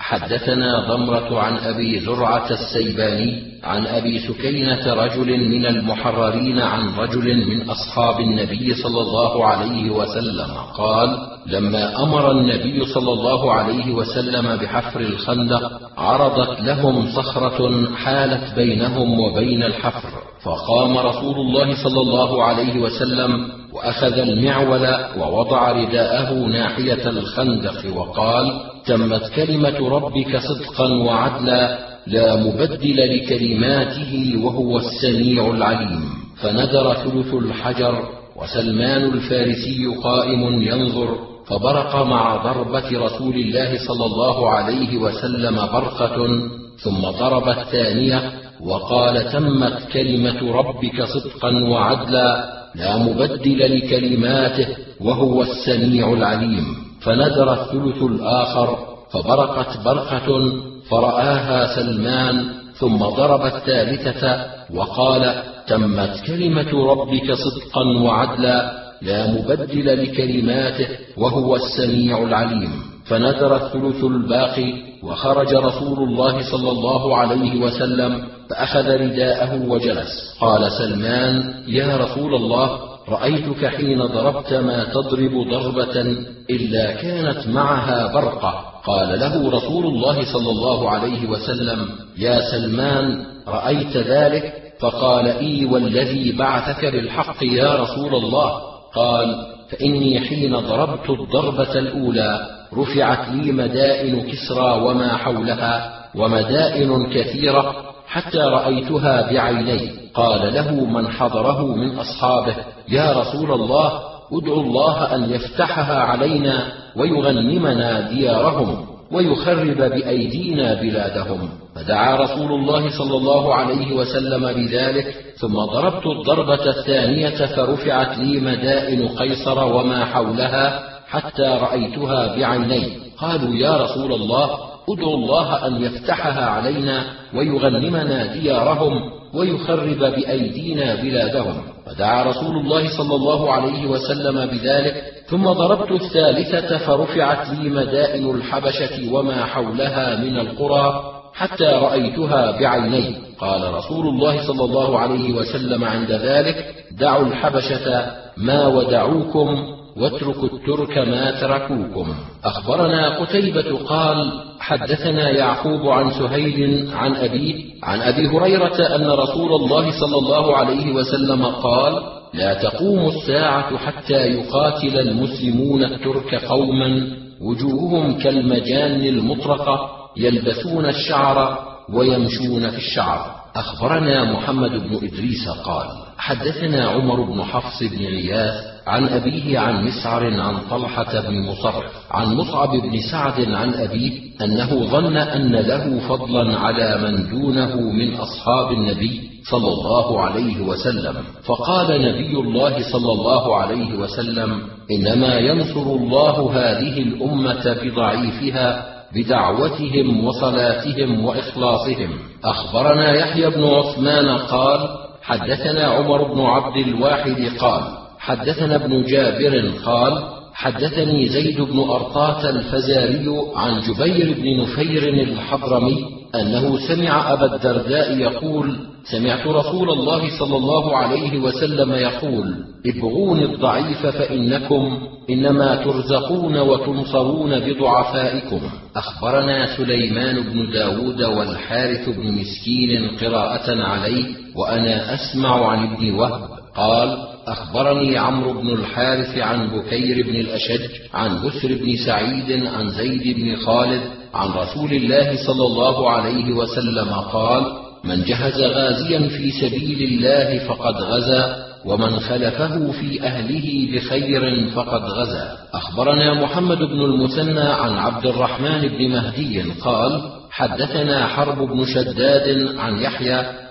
حدثنا ضمرة عن أبي زرعة السيباني عن أبي سكينة رجل من المحررين عن رجل من أصحاب النبي صلى الله عليه وسلم قال: لما أمر النبي صلى الله عليه وسلم بحفر الخندق عرضت لهم صخرة حالت بينهم وبين الحفر، فقام رسول الله صلى الله عليه وسلم وأخذ المعول ووضع رداءه ناحية الخندق وقال: تمت كلمة ربك صدقا وعدلا، لا مبدل لكلماته وهو السميع العليم. فندر ثلث الحجر، وسلمان الفارسي قائم ينظر، فبرق مع ضربة رسول الله صلى الله عليه وسلم برقة، ثم ضرب الثانية وقال: تمت كلمة ربك صدقا وعدلا، لا مبدل لكلماته وهو السميع العليم. فندر الثلث الآخر، فبرقت برقة فرآها سلمان، ثم ضرب الثالثة وقال: تمت كلمة ربك صدقا وعدلا، لا مبدل لكلماته وهو السميع العليم. فندر الثلث الباقي، وخرج رسول الله صلى الله عليه وسلم فأخذ رداءه وجلس. قال سلمان: يا رسول الله، رأيتك حين ضربت ما تضرب ضربة إلا كانت معها برقة. قال له رسول الله صلى الله عليه وسلم: يا سلمان، رأيت ذلك؟ فقال: إي والذي بعثك بالحق يا رسول الله. قال: فإني حين ضربت الضربة الأولى رفعت لي مدائن كسرى وما حولها، ومدائن كثيرة حتى رأيتها بعيني. قال له من حضره من أصحابه: يا رسول الله، ادعو الله أن يفتحها علينا ويغنمنا ديارهم ويخرب بأيدينا بلادهم. فدعا رسول الله صلى الله عليه وسلم بذلك، ثم ضربت الضربة الثانية فرفعت لي مدائن قيصر وما حولها حتى رأيتها بعيني. قالوا: يا رسول الله، ادعو الله أن يفتحها علينا ويغنمنا ديارهم ويخرب بأيدينا بلادهم. فدعا رسول الله صلى الله عليه وسلم بذلك، ثم ضربت الثالثة فرفعت لي مدائن الحبشة وما حولها من القرى حتى رأيتها بعيني. قال رسول الله صلى الله عليه وسلم عند ذلك: دعوا الحبشة ما ودعوكم، واتركوا الترك ما تركوكم. أخبرنا قتيبة قال: حدثنا يعقوب عن سهيل عن أبيه عن أبي هريرة أن رسول الله صلى الله عليه وسلم قال: لا تقوم الساعة حتى يقاتل المسلمون الترك قوما وجوههم كالمجان المطرقة، يلبسون الشعر ويمشون في الشعر. أخبرنا محمد بن إدريس قال: حدثنا عمر بن حفص بن غياث عن أبيه عن مسعر عن طلحة بن مصرف عن مصعب بن سعد عن أبيه أنه ظن أن له فضلا على من دونه من أصحاب النبي صلى الله عليه وسلم، فقال نبي الله صلى الله عليه وسلم: إنما ينصر الله هذه الأمة بضعيفها، بدعوتهم وصلاتهم وإخلاصهم. أخبرنا يحيى بن عثمان قال: حدثنا عمر بن عبد الواحد قال: حدثنا ابن جابر قال: حدثني زيد بن أرطاة الفزاري عن جبير بن نفير الحضرمي أنه سمع أبا الدرداء يقول: سمعت رسول الله صلى الله عليه وسلم يقول: ابغون الضعيف فإنكم إنما ترزقون وتنصرون بضعفائكم. أخبرنا سليمان بن داود والحارث بن مسكين قراءة عليه، وأنا أسمع عن ابن وهب قال: أخبرني عمرو بن الحارث عن بكير بن الأشج عن بسر بن سعيد عن زيد بن خالد عن رسول الله صلى الله عليه وسلم قال: من جهز غازيا في سبيل الله فقد غزا، ومن خلفه في أهله بخير فقد غزا. أخبرنا محمد بن المثنى عن عبد الرحمن بن مهدي قال: حدثنا حرب بن شداد عن يحيى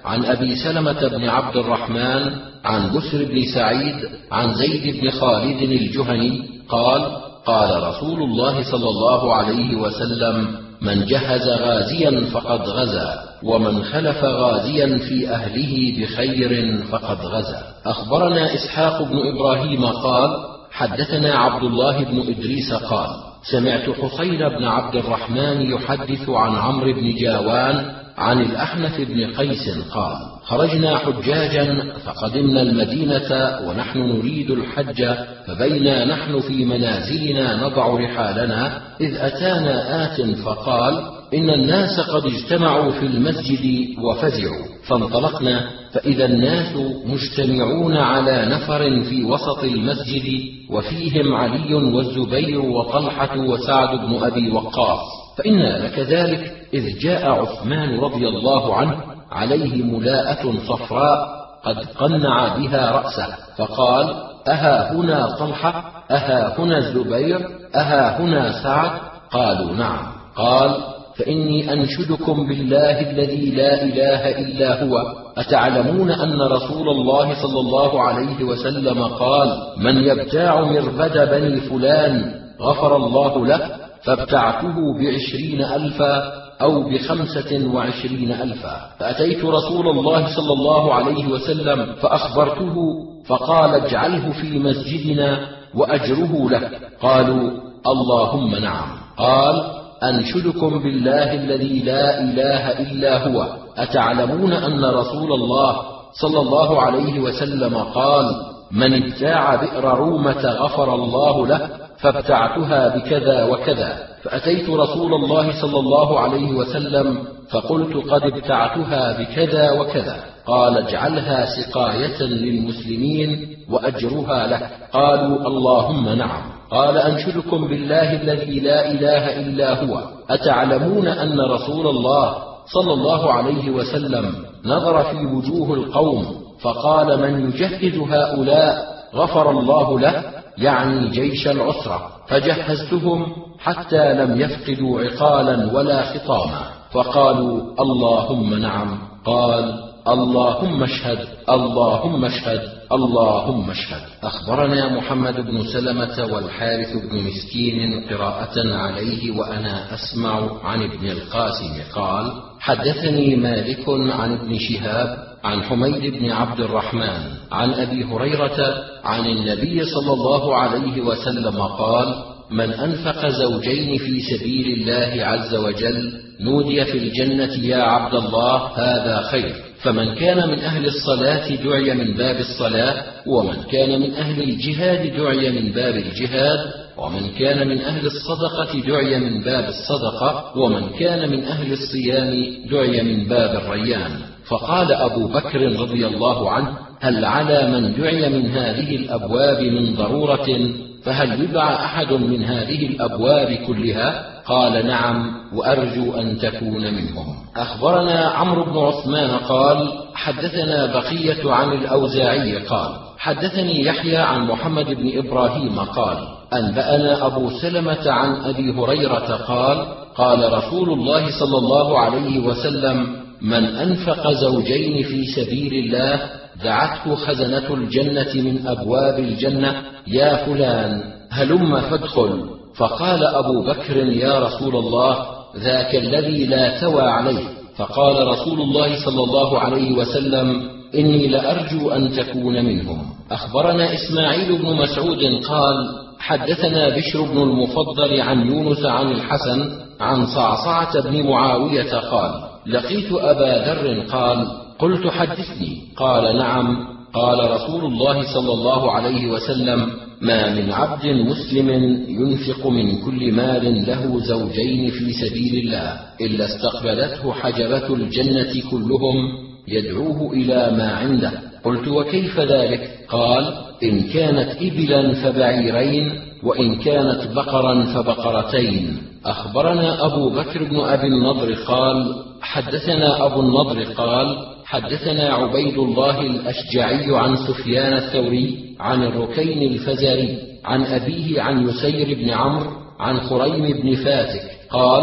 عن أبي سلمة بن عبد الرحمن عن بسر بن سعيد عن زيد بن خالد الجهني قال قال رسول الله صلى الله عليه وسلم من جهز غازيا فقد غزا ومن خلف غازيا في أهله بخير فقد غزا. أخبرنا إسحاق بن إبراهيم قال حدثنا عبد الله بن إدريس قال سمعت حسين بن عبد الرحمن يحدث عن عمرو بن جاوان عن الأحنف بن قيس قال خرجنا حجاجا فقدمنا المدينة ونحن نريد الحج، فبينا نحن في منازلنا نضع رحالنا إذ أتانا آت فقال إن الناس قد اجتمعوا في المسجد وفزعوا، فانطلقنا فإذا الناس مجتمعون على نفر في وسط المسجد وفيهم علي والزبير وطلحة وسعد بن أبي وقاص، فإنا لكذلك إذ جاء عثمان رضي الله عنه عليه ملاءة صفراء قد قنع بها رأسه، فقال أها هنا طلحة أها هنا الزبير أها هنا سعد؟ قالوا نعم. قال فإني أنشدكم بالله الذي لا إله إلا هو أتعلمون أن رسول الله صلى الله عليه وسلم قال من يبتاع مربد بني فلان غفر الله له، فابتعته بعشرين ألفا أو بخمسة وعشرين ألفا، فأتيت رسول الله صلى الله عليه وسلم فأخبرته فقال اجعله في مسجدنا وأجره لك. قالوا اللهم نعم. قال أنشدكم بالله الذي لا إله إلا هو أتعلمون أن رسول الله صلى الله عليه وسلم قال من ابتاع بئر رومة غفر الله له، فابتعتها بكذا وكذا، فأتيت رسول الله صلى الله عليه وسلم فقلت قد ابتعتها بكذا وكذا، قال اجعلها سقاية للمسلمين وأجرها لك. قالوا اللهم نعم. قال أنشدكم بالله الذي لا إله إلا هو أتعلمون أن رسول الله صلى الله عليه وسلم نظر في وجوه القوم فقال من يجهز هؤلاء غفر الله له، يعني جيش العسرة، فجهزتهم حتى لم يفقدوا عقالا ولا خطاما، فقالوا اللهم نعم. قال اللهم اشهد اللهم اشهد اللهم اشهد. أخبرنا محمد بن سلمة والحارث بن مسكين قراءة عليه وأنا أسمع عن ابن القاسم قال حدثني مالك عن ابن شهاب عن حميد بن عبد الرحمن عن أبي هريرة عن النبي صلى الله عليه وسلم قال من أنفق زوجين في سبيل الله عز وجل نودي في الجنة يا عبد الله هذا خير، فمن كان من أهل الصلاة دعي من باب الصلاة، ومن كان من أهل الجهاد دعي من باب الجهاد، ومن كان من أهل الصدقة دعي من باب الصدقة، ومن كان من أهل الصيام دعي من باب الريان. فقال أبو بكر رضي الله عنه هل على من دعي من هذه الأبواب من ضرورة فهل يدعى أحد من هذه الأبواب كلها؟ قال نعم وأرجو أن تكون منهم. أخبرنا عمرو بن عثمان قال حدثنا بقية عن الأوزاعي قال حدثني يحيى عن محمد بن إبراهيم قال أنبأنا أبو سلمة عن أبي هريرة قال قال رسول الله صلى الله عليه وسلم من أنفق زوجين في سبيل الله دعته خزنة الجنة من أبواب الجنة يا فلان هلم فادخل، فقال أبو بكر يا رسول الله ذاك الذي لا توى عليه، فقال رسول الله صلى الله عليه وسلم إني لأرجو أن تكون منهم. أخبرنا إسماعيل بن مسعود قال حدثنا بشر بن المفضل عن يونس عن الحسن عن صعصعة بن معاوية قال لقيت أبا ذر قال قلت حدثني، قال نعم. قال رسول الله صلى الله عليه وسلم ما من عبد مسلم ينفق من كل مال له زوجين في سبيل الله إلا استقبلته حجبة الجنة كلهم يدعوه إلى ما عنده. قلت وكيف ذلك؟ قال إن كانت إبلا فبعيرين، وإن كانت بقرا فبقرتين. أخبرنا أبو بكر بن أبي النضر قال حدثنا أبو النضر قال حدثنا عبيد الله الأشجعي عن سفيان الثوري عن الركين الفزاري عن أبيه عن يسير بن عمرو عن خريم بن فاتك قال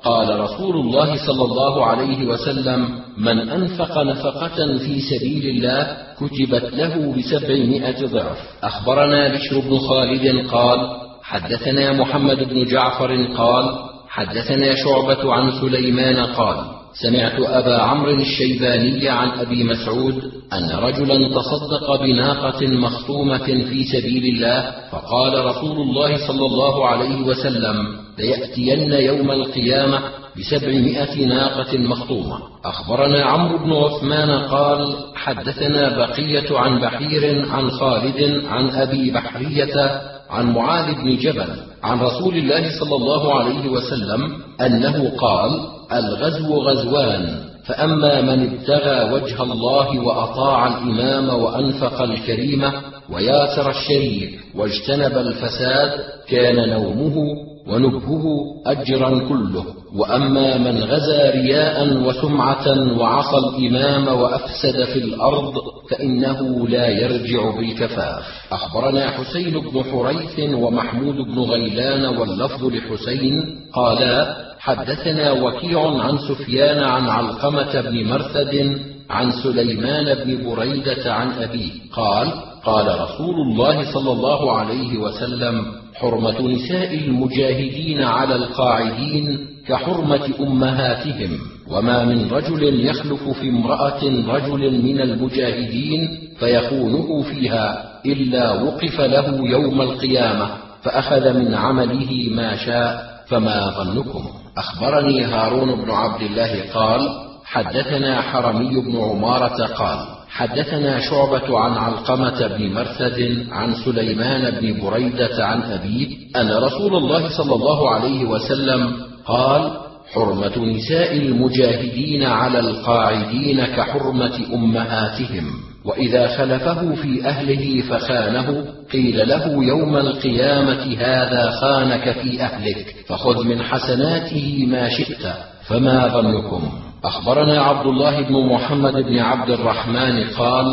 قال رسول الله صلى الله عليه وسلم: من أنفق نفقة في سبيل الله كتبت له بسبعمائة ضعف. أخبرنا بشر بن خالد قال: حدثنا محمد بن جعفر قال: حدثنا شعبة عن سليمان قال: سمعت أبا عمرو الشيباني عن أبي مسعود أن رجلا تصدق بناقة مخطومة في سبيل الله، فقال رسول الله صلى الله عليه وسلم: ليأتين يوم القيامة بسبعمائة ناقة مخطومة. أخبرنا عمرو بن عثمان قال: حدثنا بقية عن بحير عن خالد عن أبي بحرية عن معاذ بن جبل عن رسول الله صلى الله عليه وسلم أنه قال: الغزو غزوان، فأما من ابتغى وجه الله وأطاع الإمام وأنفق الكريمة وياسر الشريك واجتنب الفساد كان نومه ونبهه أجرا كله. وأما من غزا رياء وسمعة وعصى الإمام وأفسد في الأرض فإنه لا يرجع بالكفاف. أخبرنا حسين بن حريث ومحمود بن غيلان واللفظ لحسين قالا: حدثنا وكيع عن سفيان عن علقمة بن مرثد عن سليمان بن بريدة عن أبيه قال: قال رسول الله صلى الله عليه وسلم: حرمة نساء المجاهدين على القاعدين كحرمة أمهاتهم، وما من رجل يخلف في امرأة رجل من المجاهدين فيخونه فيها إلا وقف له يوم القيامة فأخذ من عمله ما شاء، فما ظنكم؟ أخبرني هارون بن عبد الله قال: حدثنا حرمي بن عمارة قال: حدثنا شعبة عن علقمة بن مرثد عن سليمان بن بريدة عن أبيه أن رسول الله صلى الله عليه وسلم قال: حرمة نساء المجاهدين على القاعدين كحرمة أمهاتهم، وإذا خلفه في أهله فخانه قيل له يوم القيامة: هذا خانك في أهلك فخذ من حسناته ما شئت، فما ظنكم؟ أخبرنا عبد الله بن محمد بن عبد الرحمن قال: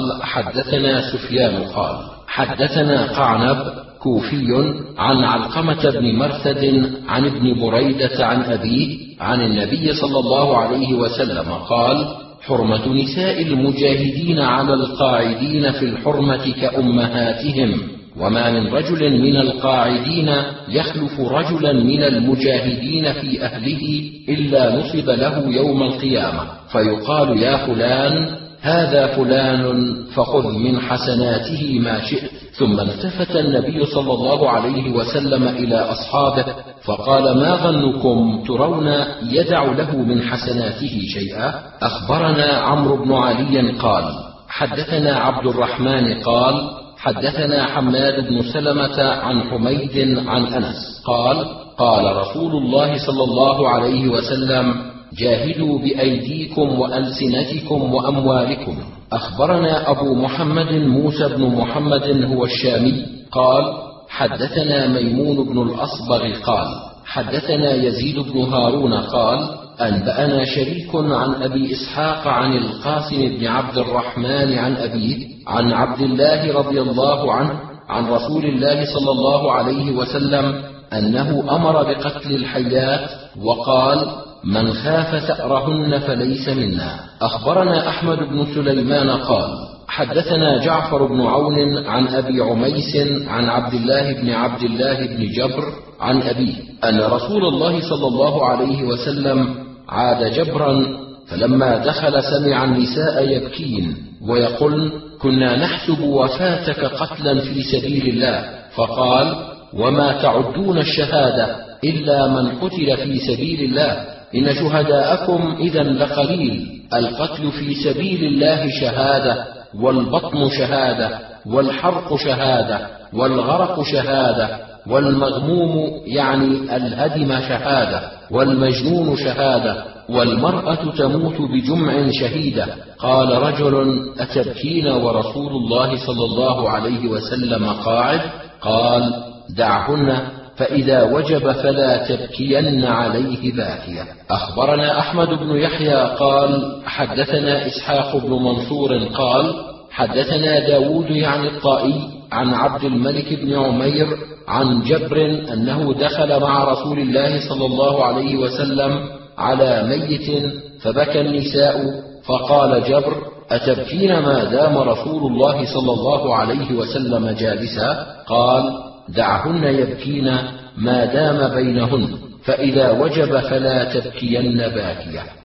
حدثنا سفيان قال: حدثنا قعنب كوفي عن علقمة بن مرثد عن ابن بريدة عن أبيه عن النبي صلى الله عليه وسلم قال: حرمة نساء المجاهدين على القاعدين في الحرمة كأمهاتهم، وما من رجل من القاعدين يخلف رجلا من المجاهدين في أهله إلا نصب له يوم القيامة فيقال: يا فلان هذا فلان فخذ من حسناته ما شئت. ثم التفت النبي صلى الله عليه وسلم إلى أصحابه فقال: ما ظنكم ترون يدع له من حسناته شيئا؟ أخبرنا عمرو بن علي قال: حدثنا عبد الرحمن قال: حدثنا حماد بن سلمة عن حميد عن أنس قال: قال رسول الله صلى الله عليه وسلم: جاهدوا بأيديكم وألسنتكم وأموالكم. أخبرنا أبو محمد موسى بن محمد هو الشامي قال: حدثنا ميمون بن الأصبغ قال: حدثنا يزيد بن هارون قال: أنبأنا شريك عن أبي إسحاق عن القاسم بن عبد الرحمن عن أبيه عن عبد الله رضي الله عنه عن رسول الله صلى الله عليه وسلم أنه أمر بقتل الحيات وقال: من خاف ثأرهن فليس منا. أخبرنا أحمد بن سليمان قال: حدثنا جعفر بن عون عن أبي عميس عن عبد الله بن عبد الله بن جبر عن أبيه أن رسول الله صلى الله عليه وسلم عاد جبرا، فلما دخل سمع النساء يبكين ويقولن: كنا نحسب وفاتك قتلا في سبيل الله، فقال: وما تعدون الشهادة إلا من قتل في سبيل الله، إن شهداءكم إذا لقليل، القتل في سبيل الله شهادة، والبطن شهادة، والحرق شهادة، والغرق شهادة، والمغموم يعني الهدم شهادة، والمجنون شهادة، والمرأة تموت بجمع شهيدة. قال رجل: أتبكين ورسول الله صلى الله عليه وسلم قاعد؟ قال: دعهن، فإذا وجب فلا تبكين عليه باكية. أخبرنا أحمد بن يحيى قال: حدثنا إسحاق بن منصور قال: حدثنا داود يعني الطائي عن عبد الملك بن عمير عن جبر أنه دخل مع رسول الله صلى الله عليه وسلم على ميت فبكى النساء، فقال جبر: أتبكين ما دام رسول الله صلى الله عليه وسلم جالسا؟ قال: دعهن يبكين ما دام بينهن، فإذا وجب فلا تبكين باكية.